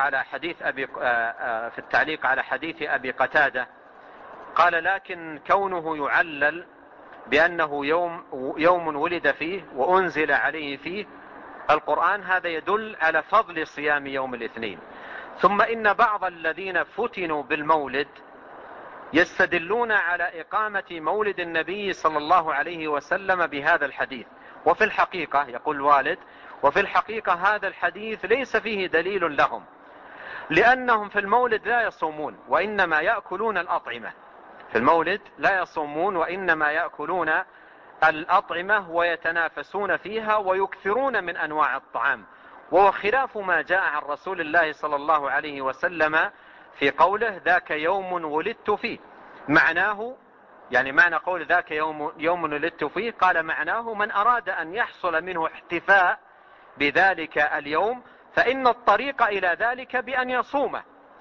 التعليق على حديث أبي قتادة، قال لكن كونه يعلل بأنه يوم ولد فيه وأنزل عليه فيه القرآن هذا يدل على فضل صيام يوم الاثنين. ثم إن بعض الذين فتنوا بالمولد يستدلون على إقامة مولد النبي صلى الله عليه وسلم بهذا الحديث. وفي الحقيقة يقول الوالد وفي الحقيقة هذا الحديث ليس فيه دليل لهم، لأنهم في المولد لا يصومون وإنما يأكلون الأطعمة. في المولد لا يصومون وإنما يأكلون الأطعمة ويتنافسون فيها ويكثرون من أنواع الطعام، وهو خلاف ما جاء عن رسول الله صلى الله عليه وسلم في قوله ذاك يوم ولدت فيه. معناه يعني معنى قول ذاك يوم ولدت فيه، قال معناه من أراد أن يحصل منه احتفاء بذلك اليوم فإن الطريق إلى ذلك بأن يصومه،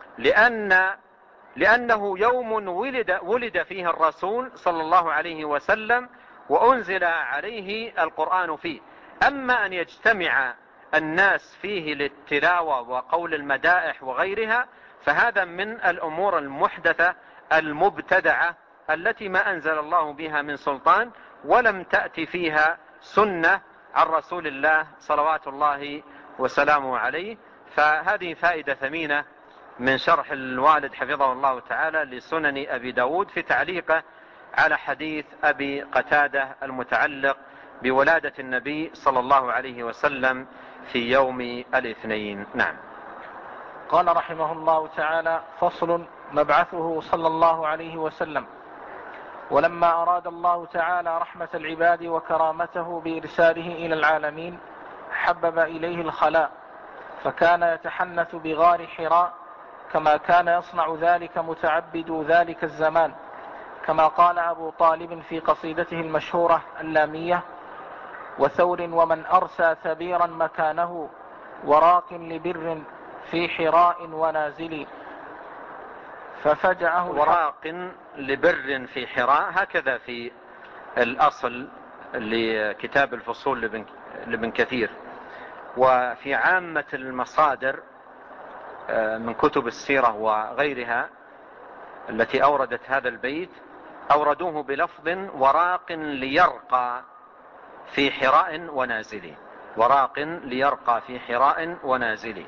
لأنه يوم ولد فيه الرسول صلى الله عليه وسلم وأنزل عليه القرآن فيه. أما أن يجتمع الناس فيه للتلاوة وقول المدائح وغيرها فهذا من الأمور المحدثة المبتدعة التي ما أنزل الله بها من سلطان ولم تأتي فيها سنة عن رسول الله صلوات الله وسلامه عليه. فهذه فائدة ثمينة من شرح الوالد حفظه الله تعالى لسنن أبي داود في تعليقه على حديث أبي قتادة المتعلق بولادة النبي صلى الله عليه وسلم في يوم الاثنين. نعم. قال رحمه الله تعالى: فصل: مبعثه صلى الله عليه وسلم. ولما أراد الله تعالى رحمة العباد وكرامته بإرساله إلى العالمين حبب إليه الخلاء، فكان يتحنث بغار حراء كما كان يصنع ذلك متعبد ذلك الزمان، كما قال أبو طالب في قصيدته المشهورة اللامية: وثور ومن أرسى ثبيرا مكانه وراق لبر في حراء ونازل. ففجأه وراق لبر في حراء، هكذا في الأصل لكتاب الفصول لابن كثير. وفي عامة المصادر من كتب السيرة وغيرها التي أوردت هذا البيت أوردوه بلفظ وراق ليرقى في حراء ونازله، وراق ليرقى في حراء ونازله.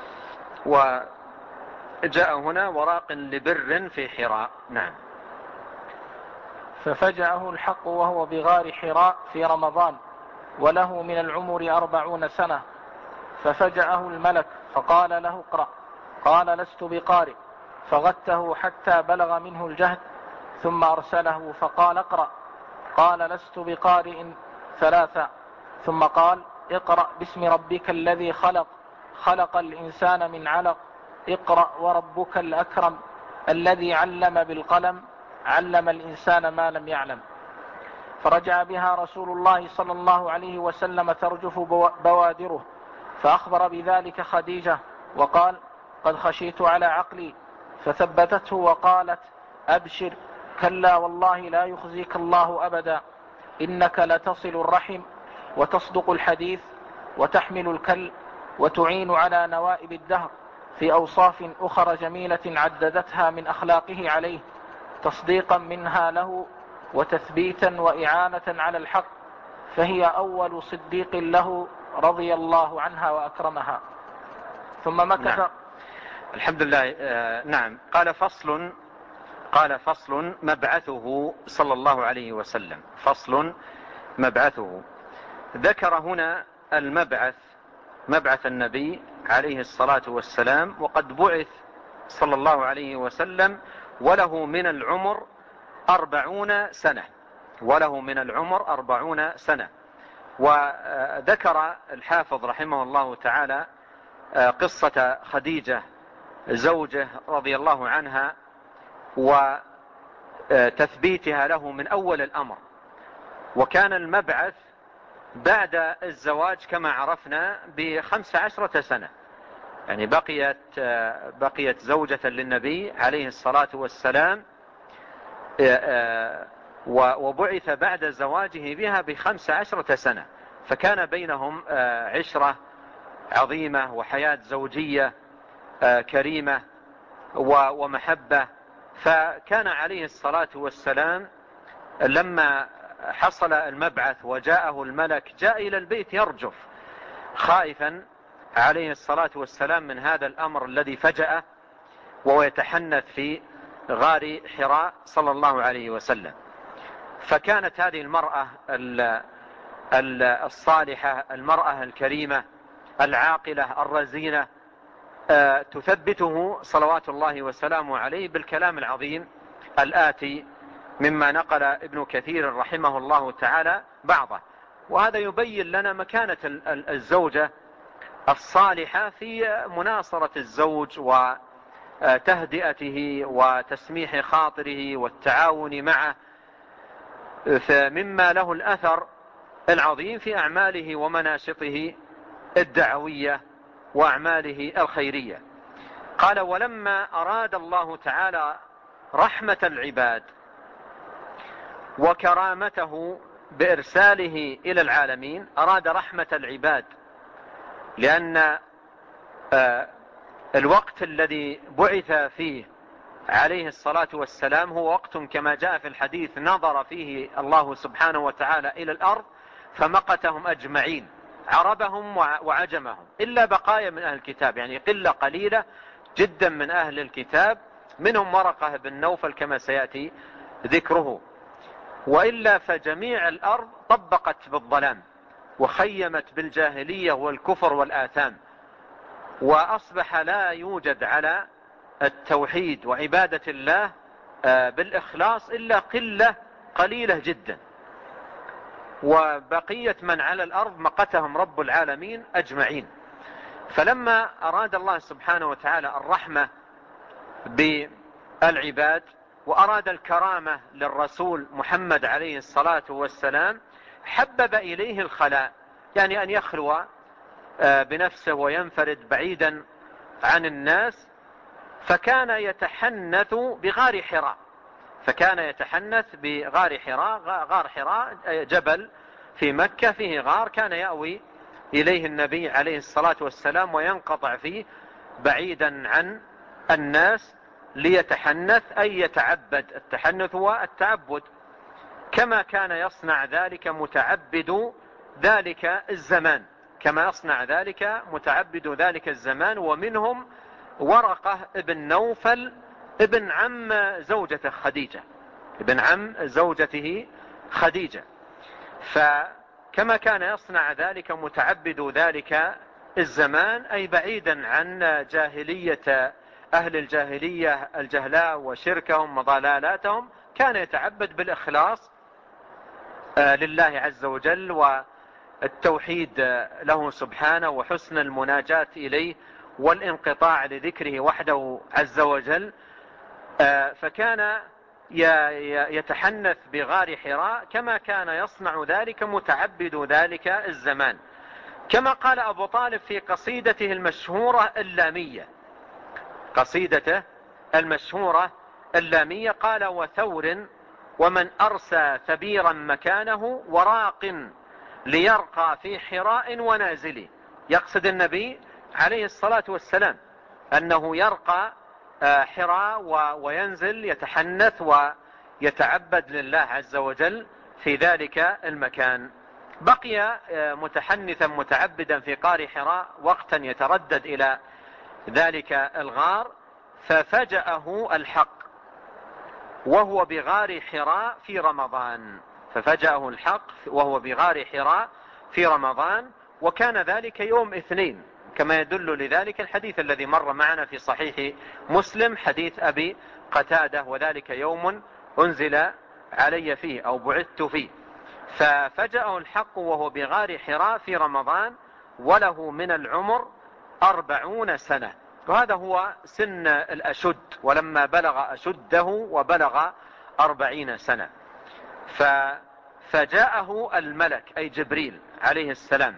وجاء هنا وراق لبر في حراء. نعم. ففجأه الحق وهو بغار حراء في رمضان وله من العمر 40 سنة، ففجأه الملك فقال له اقرأ، قال لست بقارئ، فغته حتى بلغ منه الجهد، ثم أرسله فقال اقرأ، قال لست بقارئ 3، ثم قال اقرأ باسم ربك الذي خلق، خلق الإنسان من علق، اقرأ وربك الأكرم الذي علم بالقلم، علم الإنسان ما لم يعلم. فرجع بها رسول الله صلى الله عليه وسلم ترجف بوادره، فأخبر بذلك خديجة وقال قد خشيت على عقلي، فثبتته وقالت أبشر، كلا والله لا يخزيك الله أبدا، إنك لتصل الرحم وتصدق الحديث وتحمل الكل وتعين على نوائب الدهر، في أوصاف أخرى جميلة عددتها من أخلاقه عليه، تصديقا منها له وتثبيتا وإعانة على الحق، فهي أول صديق له رضي الله عنها وأكرمها. ثم مكث. نعم. الحمد لله. نعم. قال فصل مبعثه صلى الله عليه وسلم. فصل مبعثه. ذكر هنا المبعث، مبعث النبي عليه الصلاة والسلام، وقد بعث صلى الله عليه وسلم وله من العمر 40 سنة، وله من العمر 40 سنة. وذكر الحافظ رحمه الله تعالى قصة خديجة زوجه رضي الله عنها وتثبيتها له من أول الأمر. وكان المبعث بعد الزواج كما عرفنا ب15 سنة، يعني بقيت زوجة للنبي عليه الصلاة والسلام، وبعث بعد زواجه بها ب15 سنة، فكان بينهم عشرة عظيمة وحياة زوجية كريمة ومحبة. فكان عليه الصلاة والسلام لما حصل المبعث وجاءه الملك جاء إلى البيت يرجف خائفا عليه الصلاة والسلام من هذا الأمر الذي فجأه، وهو يتحنث في غار حراء صلى الله عليه وسلم. فكانت هذه المرأة الصالحة، المرأة الكريمة العاقلة الرزينة، تثبته صلوات الله وسلامه عليه بالكلام العظيم الآتي مما نقل ابن كثير رحمه الله تعالى بعضه. وهذا يبين لنا مكانة الزوجة الصالحة في مناصرة الزوج وتهدئته وتسميح خاطره والتعاون معه، فمما له الأثر العظيم في أعماله ومناشطه الدعوية وأعماله الخيرية. قال ولما أراد الله تعالى رحمة العباد وكرامته بإرساله إلى العالمين، أراد رحمة العباد، لأن الوقت الذي بعث فيه عليه الصلاة والسلام هو وقت كما جاء في الحديث نظر فيه الله سبحانه وتعالى إلى الأرض فمقتهم أجمعين، عربهم وعجمهم، إلا بقايا من أهل الكتاب، يعني قلة قليلة جدا من أهل الكتاب، منهم ورقة بن نوفل كما سيأتي ذكره، وإلا فجميع الأرض طبقت بالظلام وخيمت بالجاهلية والكفر والآثام، وأصبح لا يوجد على التوحيد وعبادة الله بالإخلاص إلا قلة قليلة جدا، وبقية من على الأرض مقتهم رب العالمين أجمعين. فلما أراد الله سبحانه وتعالى الرحمة بالعباد وأراد الكرامة للرسول محمد عليه الصلاة والسلام، حبب إليه الخلاء، يعني أن يخلو بنفسه وينفرد بعيدا عن الناس، فكان يتحنث بغار حراء. فكان يتحنث بغار حراء. غار حراء جبل في مكة فيه غار كان يأوي إليه النبي عليه الصلاة والسلام وينقطع فيه بعيدا عن الناس ليتحنث، أي يتعبد. التحنث هو التعبد، كما كان يصنع ذلك متعبد ذلك الزمان، كما يصنع ذلك متعبد ذلك الزمان. ومنهم ورقة ابن نوفل ابن عم زوجته خديجة، ابن عم زوجته خديجة. فكما كان يصنع ذلك متعبد ذلك الزمان، أي بعيدا عن جاهلية أهل الجاهلية الجهلاء وشركهم وضلالاتهم، كان يتعبد بالإخلاص لله عز وجل والتوحيد له سبحانه وحسن المناجاة إليه والانقطاع لذكره وحده عز وجل. فكان يتحنث بغار حراء كما كان يصنع ذلك متعبد ذلك الزمان. كما قال أبو طالب في قصيدته المشهورة اللامية، قصيدته المشهورة اللامية، قال: وثور ومن أرسى ثبيرا مكانه وراق ليرقى في حراء ونازل. يقصد النبي عليه الصلاة والسلام أنه يرقى حراء وينزل يتحنث ويتعبد لله عز وجل في ذلك المكان. بقي متحنثا متعبدا في قار حراء وقتا يتردد إلى ذلك الغار، ففجأه الحق وهو بغار حراء في رمضان. ففجأه الحق وهو بغار حراء في رمضان، وكان ذلك يوم اثنين، كما يدل لذلك الحديث الذي مر معنا في صحيح مسلم، حديث أبي قتادة: وذلك يوم أنزل علي فيه أو بعثت فيه. ففجأه الحق وهو بغار حراء في رمضان وله من العمر 40 سنة، وهذا هو سن الأشد، ولما بلغ أشده وبلغ 40 سنة فجاءه الملك أي جبريل عليه السلام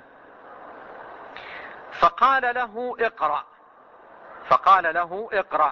فقال له اقرأ. فقال له اقرأ.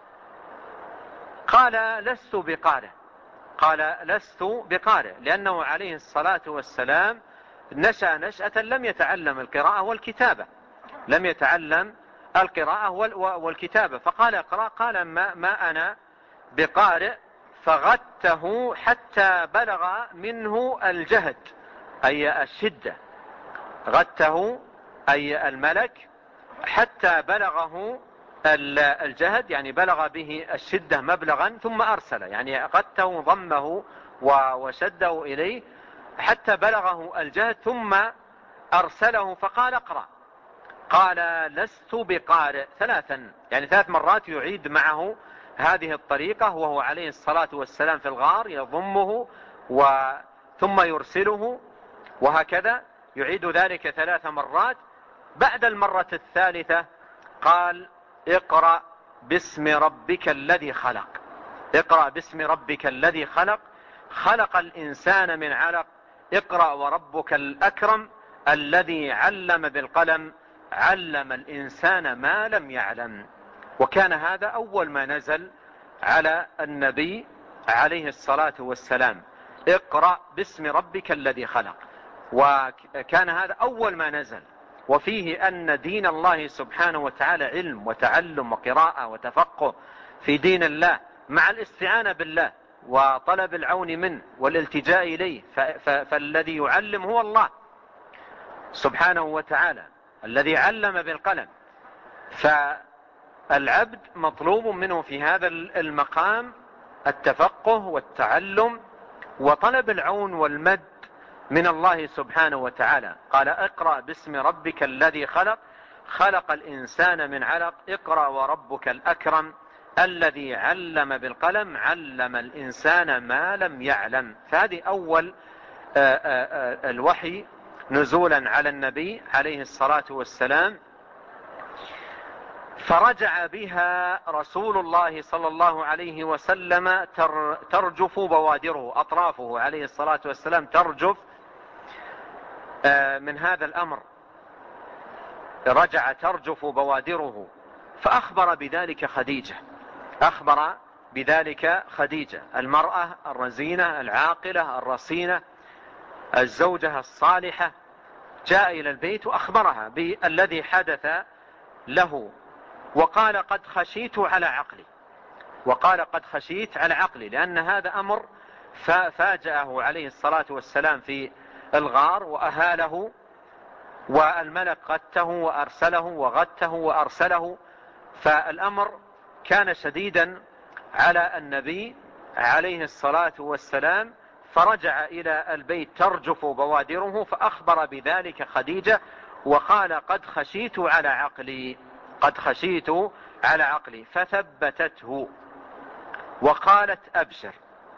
قال لست بقارئ. قال لست بقارئ، لأنه عليه الصلاة والسلام نشأ نشأة لم يتعلم القراءة والكتابة، لم يتعلم القراءة والكتابة. فقال اقرأ. قال ما أنا بقارئ. فغته حتى بلغ منه الجهد أي الشدة. غته أي الملك حتى بلغه الجهد، يعني بلغ به الشدة مبلغا، ثم أرسل، يعني غته ضمه وشده إليه حتى بلغه الجهد ثم أرسله فقال اقرأ. قال لست بقارئ ثلاثا، يعني 3 مرات يعيد معه هذه الطريقة وهو عليه الصلاة والسلام في الغار، يضمه ثم يرسله، وهكذا يعيد ذلك 3 مرات. بعد المرة الثالثة قال اقرأ باسم ربك الذي خلق. اقرأ باسم ربك الذي خلق، خلق الإنسان من علق. اقرأ وربك الأكرم الذي علم بالقلم، علم الإنسان ما لم يعلم. وكان هذا أول ما نزل على النبي عليه الصلاة والسلام، اقرأ باسم ربك الذي خلق، وكان هذا أول ما نزل. وفيه أن دين الله سبحانه وتعالى علم وتعلم وقراءة وتفقه في دين الله، مع الاستعانة بالله وطلب العون منه والالتجاء إليه. فالذي يعلم هو الله سبحانه وتعالى الذي علم بالقلم. فالعبد مطلوب منه في هذا المقام التفقه والتعلم وطلب العون والمد من الله سبحانه وتعالى. قال اقرأ باسم ربك الذي خلق، خلق الإنسان من علق. اقرأ وربك الأكرم الذي علم بالقلم، علم الإنسان ما لم يعلم. فهذه أول الوحي نزولا على النبي عليه الصلاة والسلام. فرجع بها رسول الله صلى الله عليه وسلم ترجف بوادره، أطرافه عليه الصلاة والسلام ترجف من هذا الأمر. رجع ترجف بوادره فأخبر بذلك خديجة، أخبر بذلك خديجة المرأة الرزينة العاقلة الرصينة الزوجة الصالحة، جاء إلى البيت وأخبرها بالذي حدث له، وقال قد خشيت على عقلي، وقال قد خشيت على عقلي، لأن هذا أمر فاجأه عليه الصلاة والسلام في الغار وأهاله، والملك غته وأرسله وغته وأرسله، فالأمر كان شديدا على النبي عليه الصلاة والسلام، فرجع إلى البيت ترجف بوادره، فأخبر بذلك خديجة وقال قد خشيت على عقلي، قد خشيت على عقلي، فثبتته وقالت أبشر،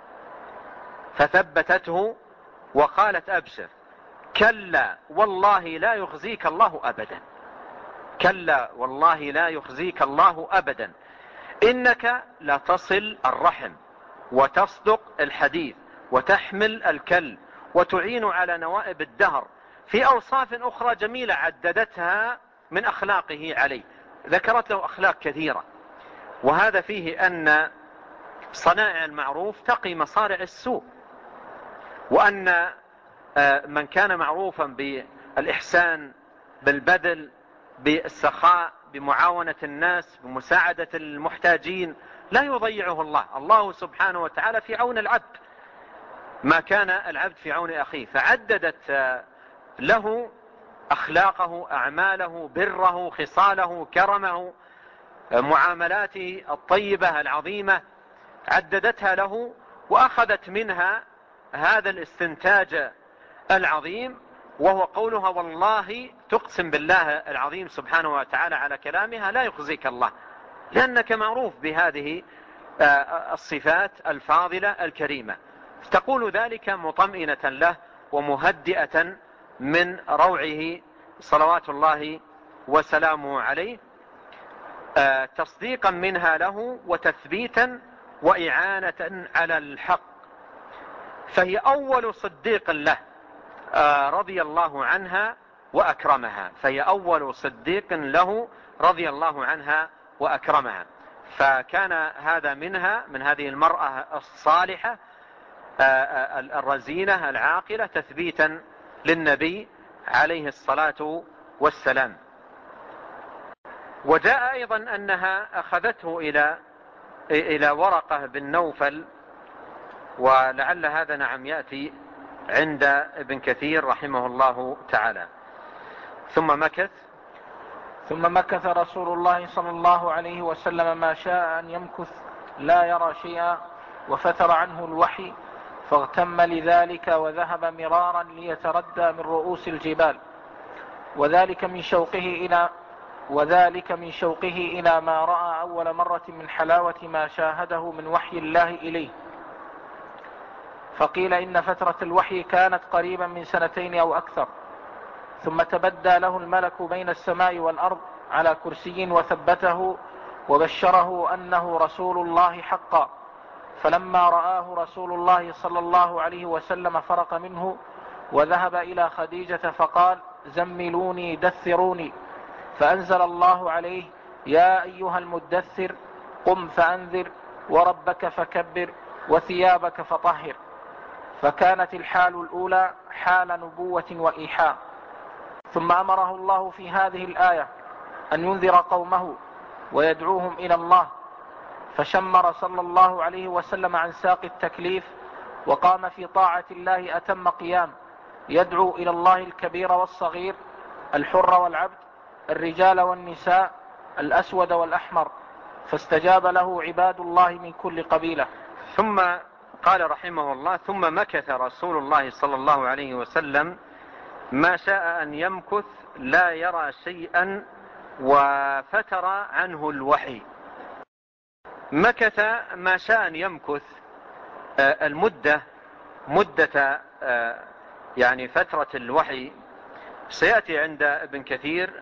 فثبتته وقالت أبشر كلا والله لا يخزيك الله أبدا، كلا والله لا يخزيك الله أبدا، إنك لتصل الرحم وتصدق الحديث وتحمل الكل وتعين على نوائب الدهر، في أوصاف أخرى جميلة عددتها من أخلاقه عليه، ذكرت له أخلاق كثيرة، وهذا فيه أن صنائع المعروف تقي مصارع السوء، وأن من كان معروفا بالإحسان بالبذل بالسخاء بمعاونة الناس بمساعدة المحتاجين لا يضيعه الله، الله سبحانه وتعالى في عون العبد ما كان العبد في عون أخيه، فعددت له أخلاقه أعماله بره خصاله كرمه معاملاته الطيبة العظيمة، عددتها له وأخذت منها هذا الاستنتاج العظيم، وهو قولها والله تقسم بالله العظيم سبحانه وتعالى على كلامها لا يخزيك الله، لأنك معروف بهذه الصفات الفاضلة الكريمة، تقول ذلك مطمئنة له ومهدئة من روعه صلوات الله وسلامه عليه، تصديقا منها له وتثبيتا وإعانة على الحق، فهي أول صديق له رضي الله عنها وأكرمها، فهي أول صديق له رضي الله عنها وأكرمها، فكان هذا منها من هذه المرأة الصالحة الرزينة العاقلة تثبيتا للنبي عليه الصلاة والسلام. وجاء أيضا أنها أخذته إلى ورقة بن نوفل، ولعل هذا نعم يأتي عند ابن كثير رحمه الله تعالى. ثم مكث رسول الله صلى الله عليه وسلم ما شاء أن يمكث لا يرى شيئا، وفتر عنه الوحي فاغتم لذلك وذهب مرارا ليتردى من رؤوس الجبال، وذلك من شوقه إلى ما رأى أول مرة من حلاوة ما شاهده من وحي الله إليه. فقيل إن فترة الوحي كانت قريبا من 2 أو أكثر، ثم تبدى له الملك بين السماء والأرض على كرسي وثبته وبشره أنه رسول الله حقا، فلما رآه رسول الله صلى الله عليه وسلم فرق منه وذهب إلى خديجة فقال زملوني دثروني، فأنزل الله عليه يا أيها المدثر قم فأنذر وربك فكبر وثيابك فطهر، فكانت الحال الأولى حال نبوة وإيحاء. ثم أمره الله في هذه الآية أن ينذر قومه ويدعوهم إلى الله، فشمر صلى الله عليه وسلم عن ساق التكليف وقام في طاعة الله أتم قيام، يدعو إلى الله الكبير والصغير الحر والعبد الرجال والنساء الأسود والأحمر، فاستجاب له عباد الله من كل قبيلة. ثم قال رحمه الله ثم مكث رسول الله صلى الله عليه وسلم ما شاء أن يمكث لا يرى شيئا وفتر عنه الوحي. مكث ما شاء أن يمكث، مدة يعني فترة الوحي سيأتي عند ابن كثير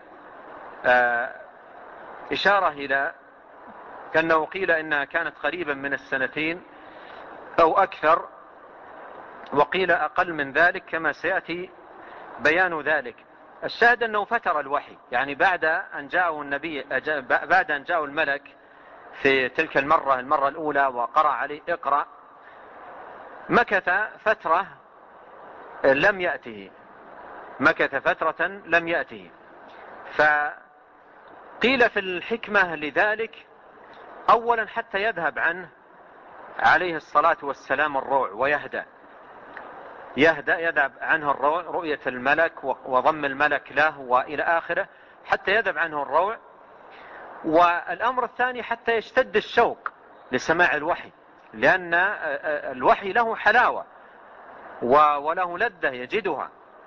إشارة إلى كأنه قيل إنها كانت قريبا من 2 أو أكثر، وقيل أقل من ذلك كما سيأتي بيان ذلك، الشاهد أنه فتر الوحي، يعني بعد أن جاءه الملك في تلك المرة الأولى وقرأ عليه اقرأ، مكث فترة لم يأته. فقيل في الحكمة لذلك أولا حتى يذهب عنه عليه الصلاة والسلام الروع ويهدأ، يذهب عنه الروع، رؤية الملك وضم الملك له وإلى آخره، حتى يذهب عنه الروع. والأمر الثاني حتى يشتد الشوق لسماع الوحي، لأن الوحي له حلاوة وله لذة يجدها،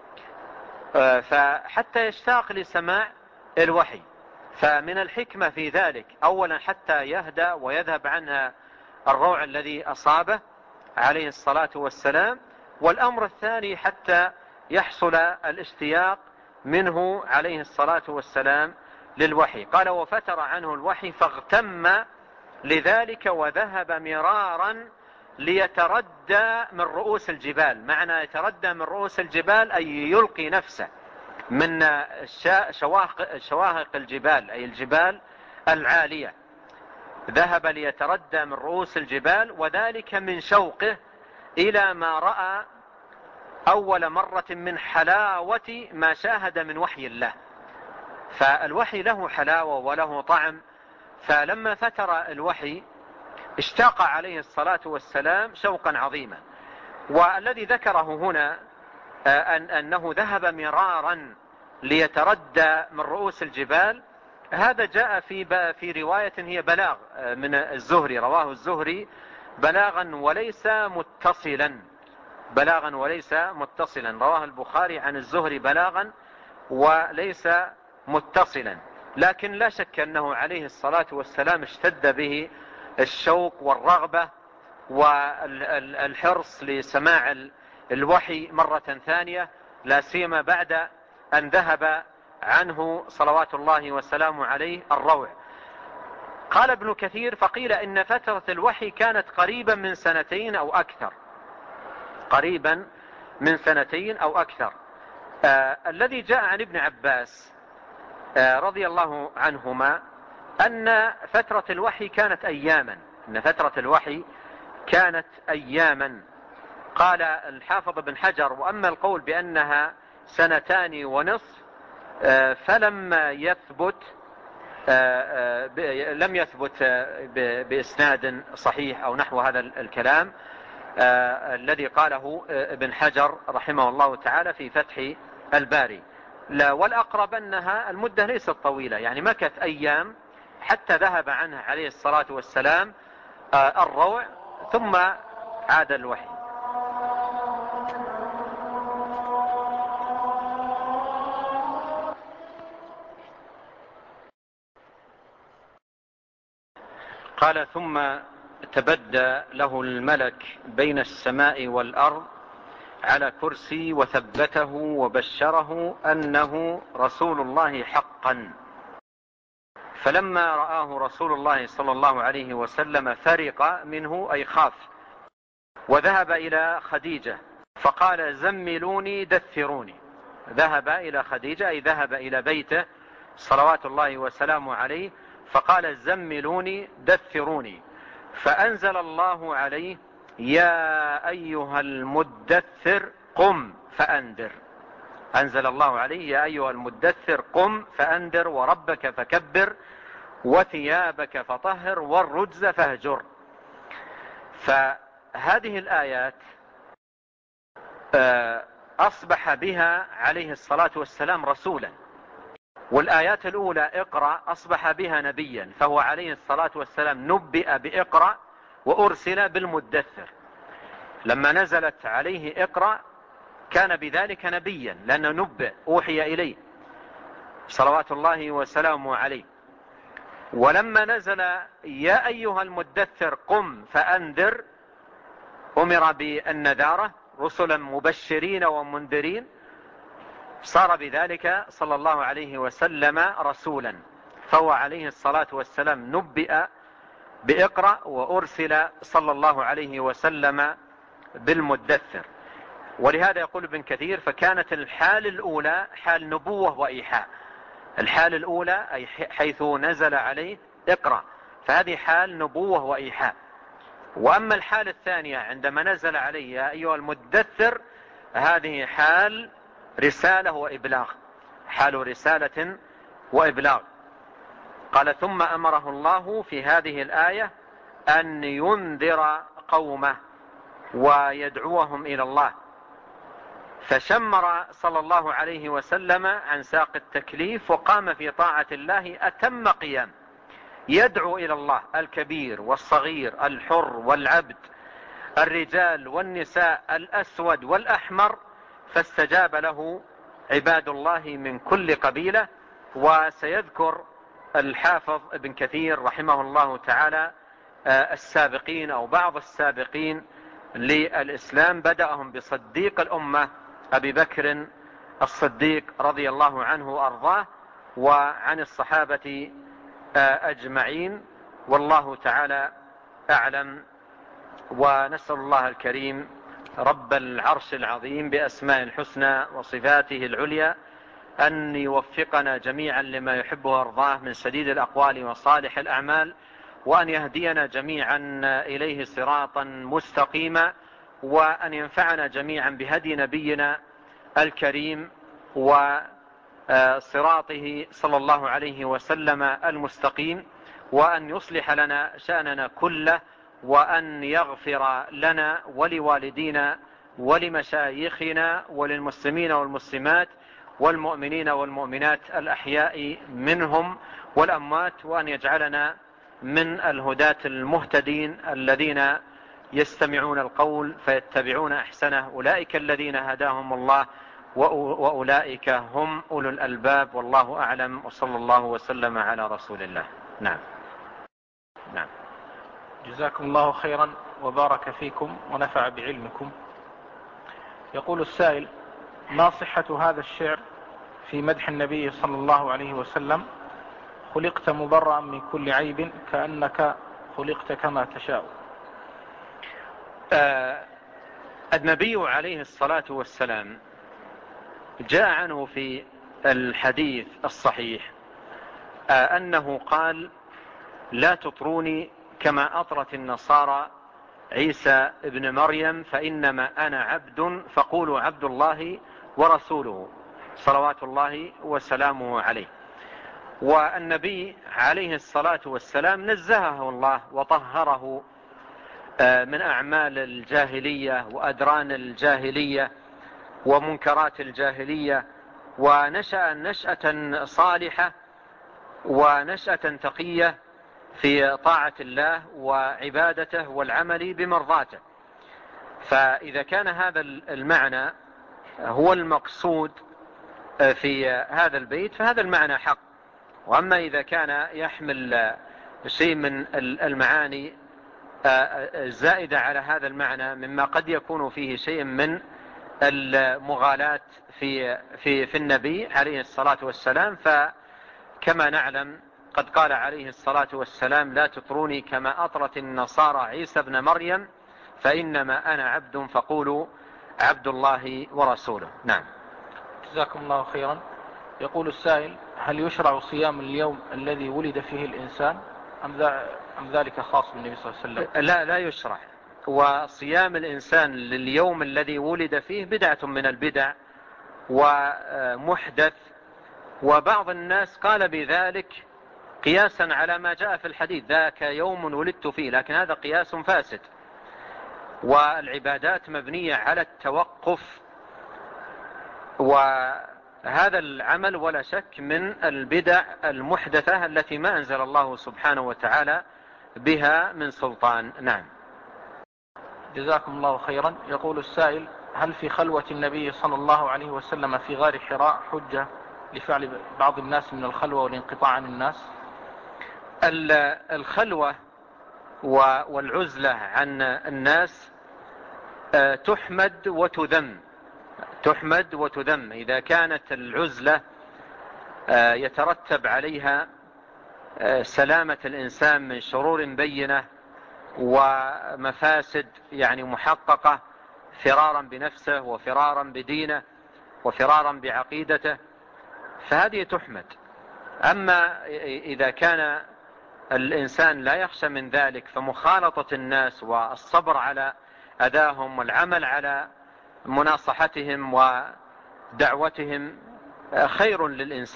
فحتى يشتاق لسماع الوحي. فمن الحكمة في ذلك أولا حتى يهدأ ويذهب عنها الروع الذي أصابه عليه الصلاة والسلام، والأمر الثاني حتى يحصل الاشتياق منه عليه الصلاة والسلام للوحي. قال وفتر عنه الوحي فاغتم لذلك وذهب مرارا ليتردى من رؤوس الجبال. معنى يتردى من رؤوس الجبال أي يلقي نفسه من شواهق الجبال، أي الجبال العالية. ذهب ليتردى من رؤوس الجبال، وذلك من شوقه إلى ما رأى أول مرة من حلاوة ما شاهد من وحي الله. فالوحي له حلاوة وله طعم، فلما فتر الوحي اشتاق عليه الصلاة والسلام شوقا عظيما. والذي ذكره هنا أنه ذهب مرارا ليتردى من رؤوس الجبال، هذا جاء في رواية هي بلاغ من الزهري، رواه الزهري بلاغا وليس متصلا، رواه البخاري عن الزهري بلاغا وليس متصلا. لكن لا شك أنه عليه الصلاة والسلام اشتد به الشوق والرغبة والحرص لسماع الوحي مرة ثانية، لا سيما بعد أن ذهب عنه صلوات الله وسلامه عليه الروع. قال ابن كثير فقيل إن فترة الوحي كانت قريبا من 2 أو أكثر. الذي جاء عن ابن عباس رضي الله عنهما أن فترة الوحي كانت أياما. قال الحافظ بن حجر وأما القول بأنها 2.5 فلم يثبت بإسناد صحيح أو نحو هذا الكلام الذي قاله ابن حجر رحمه الله تعالى في فتح الباري. والأقرب أنها المدة ليست طويلة، يعني مكث أيام حتى ذهب عنه عليه الصلاة والسلام الروع ثم عاد الوحي. قال ثم تبدى له الملك بين السماء والأرض على كرسي وثبته وبشره أنه رسول الله حقا. فلما رآه رسول الله صلى الله عليه وسلم فرق منه أي خاف، وذهب إلى خديجة فقال زملوني دثروني. ذهب إلى خديجة أي ذهب إلى بيته صلوات الله وسلامه عليه فقال زملوني دثروني. فأنزل الله عليه يا أيها المدثر قم فأنذر. أنزل الله عليه يا أيها المدثر قم فأنذر وربك فكبر وثيابك فطهر والرجز فاهجر. فهذه الآيات أصبح بها عليه الصلاة والسلام رسولا، والآيات الأولى اقرأ أصبح بها نبيا، فهو عليه الصلاة والسلام نبئ بإقرأ وأرسل بالمدثر. لما نزلت عليه اقرأ كان بذلك نبيا لأنه نبئ أوحي إليه صلوات الله وسلامه عليه. ولما نزل يا أيها المدثر قم فأنذر أمر بالنذارة رسلا مبشرين ومنذرين، صار بذلك صلى الله عليه وسلم رسولا. فهو عليه الصلاة والسلام نبئ بإقرأ وأرسل صلى الله عليه وسلم بالمدثر. ولهذا يقول ابن كثير: فكانت الحال الأولى حال نبوة وإيحاء. الحال الأولى أي حيث نزل عليه اقرأ، فهذه حال نبوة وإيحاء. وأما الحال الثانية عندما نزل عليه يا أيها المدثر، هذه حال رسالة وإبلاغ، حال رسالة وإبلاغ. قال: ثم أمره الله في هذه الآية أن ينذر قومه ويدعوهم إلى الله، فشمر صلى الله عليه وسلم عن ساق التكليف وقام في طاعة الله أتم قيام، يدعو إلى الله الكبير والصغير، الحر والعبد، الرجال والنساء، الأسود والأحمر، فاستجاب له عباد الله من كل قبيلة. وسيذكر الحافظ ابن كثير رحمه الله تعالى السابقين أو بعض السابقين للإسلام، بدأهم بصديق الأمة أبي بكر الصديق رضي الله عنه وأرضاه، وعن الصحابة أجمعين، والله تعالى أعلم. ونسأل الله الكريم رب العرش العظيم بأسماء الحسنى وصفاته العليا أن يوفقنا جميعا لما يحبه ويرضاه من سديد الأقوال وصالح الأعمال، وأن يهدينا جميعا إليه صراطا مستقيما، وأن ينفعنا جميعا بهدي نبينا الكريم وصراطه صلى الله عليه وسلم المستقيم، وأن يصلح لنا شأننا كله، وأن يغفر لنا ولوالدينا ولمشايخنا وللمسلمين والمسلمات والمؤمنين والمؤمنات الأحياء منهم والأموات، وأن يجعلنا من الهداة المهتدين الذين يستمعون القول فيتبعون أحسنه، أولئك الذين هداهم الله وأولئك هم أولو الألباب، والله أعلم، وصلى الله وسلم على رسول الله. نعم. جزاكم الله خيرا وبارك فيكم ونفع بعلمكم. يقول السائل: ما صحة هذا الشعر في مدح النبي صلى الله عليه وسلم: خلقت مبرأ من كل عيب كأنك خلقت كما تشاء؟ النبي عليه الصلاة والسلام جاء عنه في الحديث الصحيح أنه قال: لا تطروني كما أطرت النصارى عيسى ابن مريم، فإنما أنا عبد فقولوا عبد الله ورسوله، صلوات الله وسلامه عليه. والنبي عليه الصلاة والسلام نزهه الله وطهره من أعمال الجاهلية وأدران الجاهلية ومنكرات الجاهلية، ونشأ نشأة صالحة ونشأة تقية في طاعة الله وعبادته والعمل بمرضاته. فإذا كان هذا المعنى هو المقصود في هذا البيت فهذا المعنى حق. وأما إذا كان يحمل شيء من المعاني الزائدة على هذا المعنى مما قد يكون فيه شيء من المغالاة في النبي عليه الصلاة والسلام، فكما نعلم قد قال عليه الصلاة والسلام: لا تطروني كما أطرت النصارى عيسى ابن مريم، فإنما أنا عبد فقولوا عبد الله ورسوله. نعم. جزاكم الله خيرا. يقول السائل: هل يشرع صيام اليوم الذي ولد فيه الإنسان أم ذلك خاص بالنبي صلى الله عليه وسلم؟ لا يشرع. وصيام الإنسان لليوم الذي ولد فيه بدعة من البدع ومحدث، وبعض الناس قال بذلك قياسا على ما جاء في الحديث: ذاك يوم ولدت فيه، لكن هذا قياس فاسد. والعبادات مبنية على التوقف، وهذا العمل ولا شك من البدع المحدثة التي ما أنزل الله سبحانه وتعالى بها من سلطان. نعم. جزاكم الله خيرا. يقول السائل: هل في خلوة النبي صلى الله عليه وسلم في غار حراء حجة لفعل بعض الناس من الخلوة والانقطاع عن الناس؟ الخلوة والعزلة عن الناس تحمد وتذم. إذا كانت العزلة يترتب عليها سلامة الإنسان من شرور بينة ومفاسد يعني محققة، فرارا بنفسه وفرارا بدينه وفرارا بعقيدته، فهذه تحمد. أما إذا كان الإنسان لا يخشى من ذلك، فمخالطة الناس والصبر على أذاهم والعمل على مناصحتهم ودعوتهم خير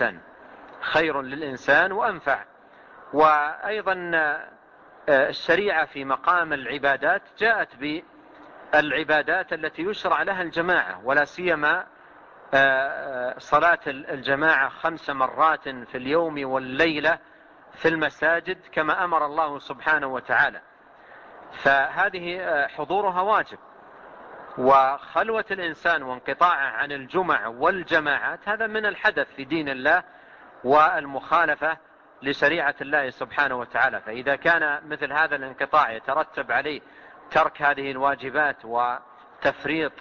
للإنسان وأنفع. وأيضا الشريعة في مقام العبادات جاءت بالعبادات التي يشرع لها الجماعة، ولا سيما صلاة الجماعة 5 مرات في اليوم والليلة في المساجد كما أمر الله سبحانه وتعالى. فهذه حضورها واجب، وخلوة الإنسان وانقطاعه عن الجمع والجماعات هذا من الحدث في دين الله والمخالفة لشريعة الله سبحانه وتعالى. فإذا كان مثل هذا الانقطاع يترتب عليه ترك هذه الواجبات وتفريط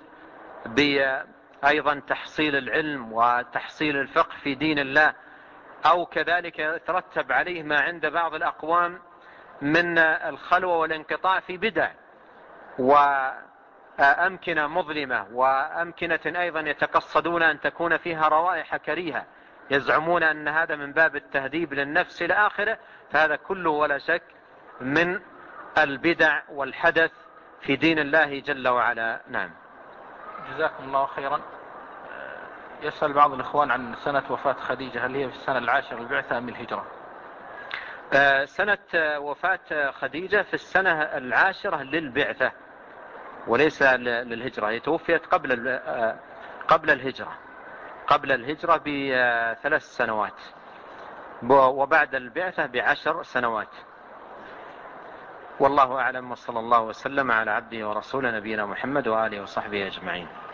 بأيضا تحصيل العلم وتحصيل الفقه في دين الله، أو كذلك يترتب عليه ما عند بعض الأقوام من الخلوة والانقطاع في بدع وأمكنة مظلمة، وأمكنة أيضا يتقصدون أن تكون فيها روائح كريهة، يزعمون أن هذا من باب التهذيب للنفس إلى آخره. فهذا كله ولا شك من البدع والحدث في دين الله جل وعلا. نعم. جزاكم الله خيرا. يسأل بعض الإخوان عن سنة وفاة خديجة، هل هي في السنة 10 للبعثة أم الهجرة؟ سنة وفاة خديجة في السنة 10 للبعثة وليس للهجرة. هي توفيت قبل الهجرة ب3 سنوات، وبعد البعثة ب10 سنوات. والله أعلم، وصلى الله وسلم على عبده ورسوله نبينا محمد وآله وصحبه أجمعين.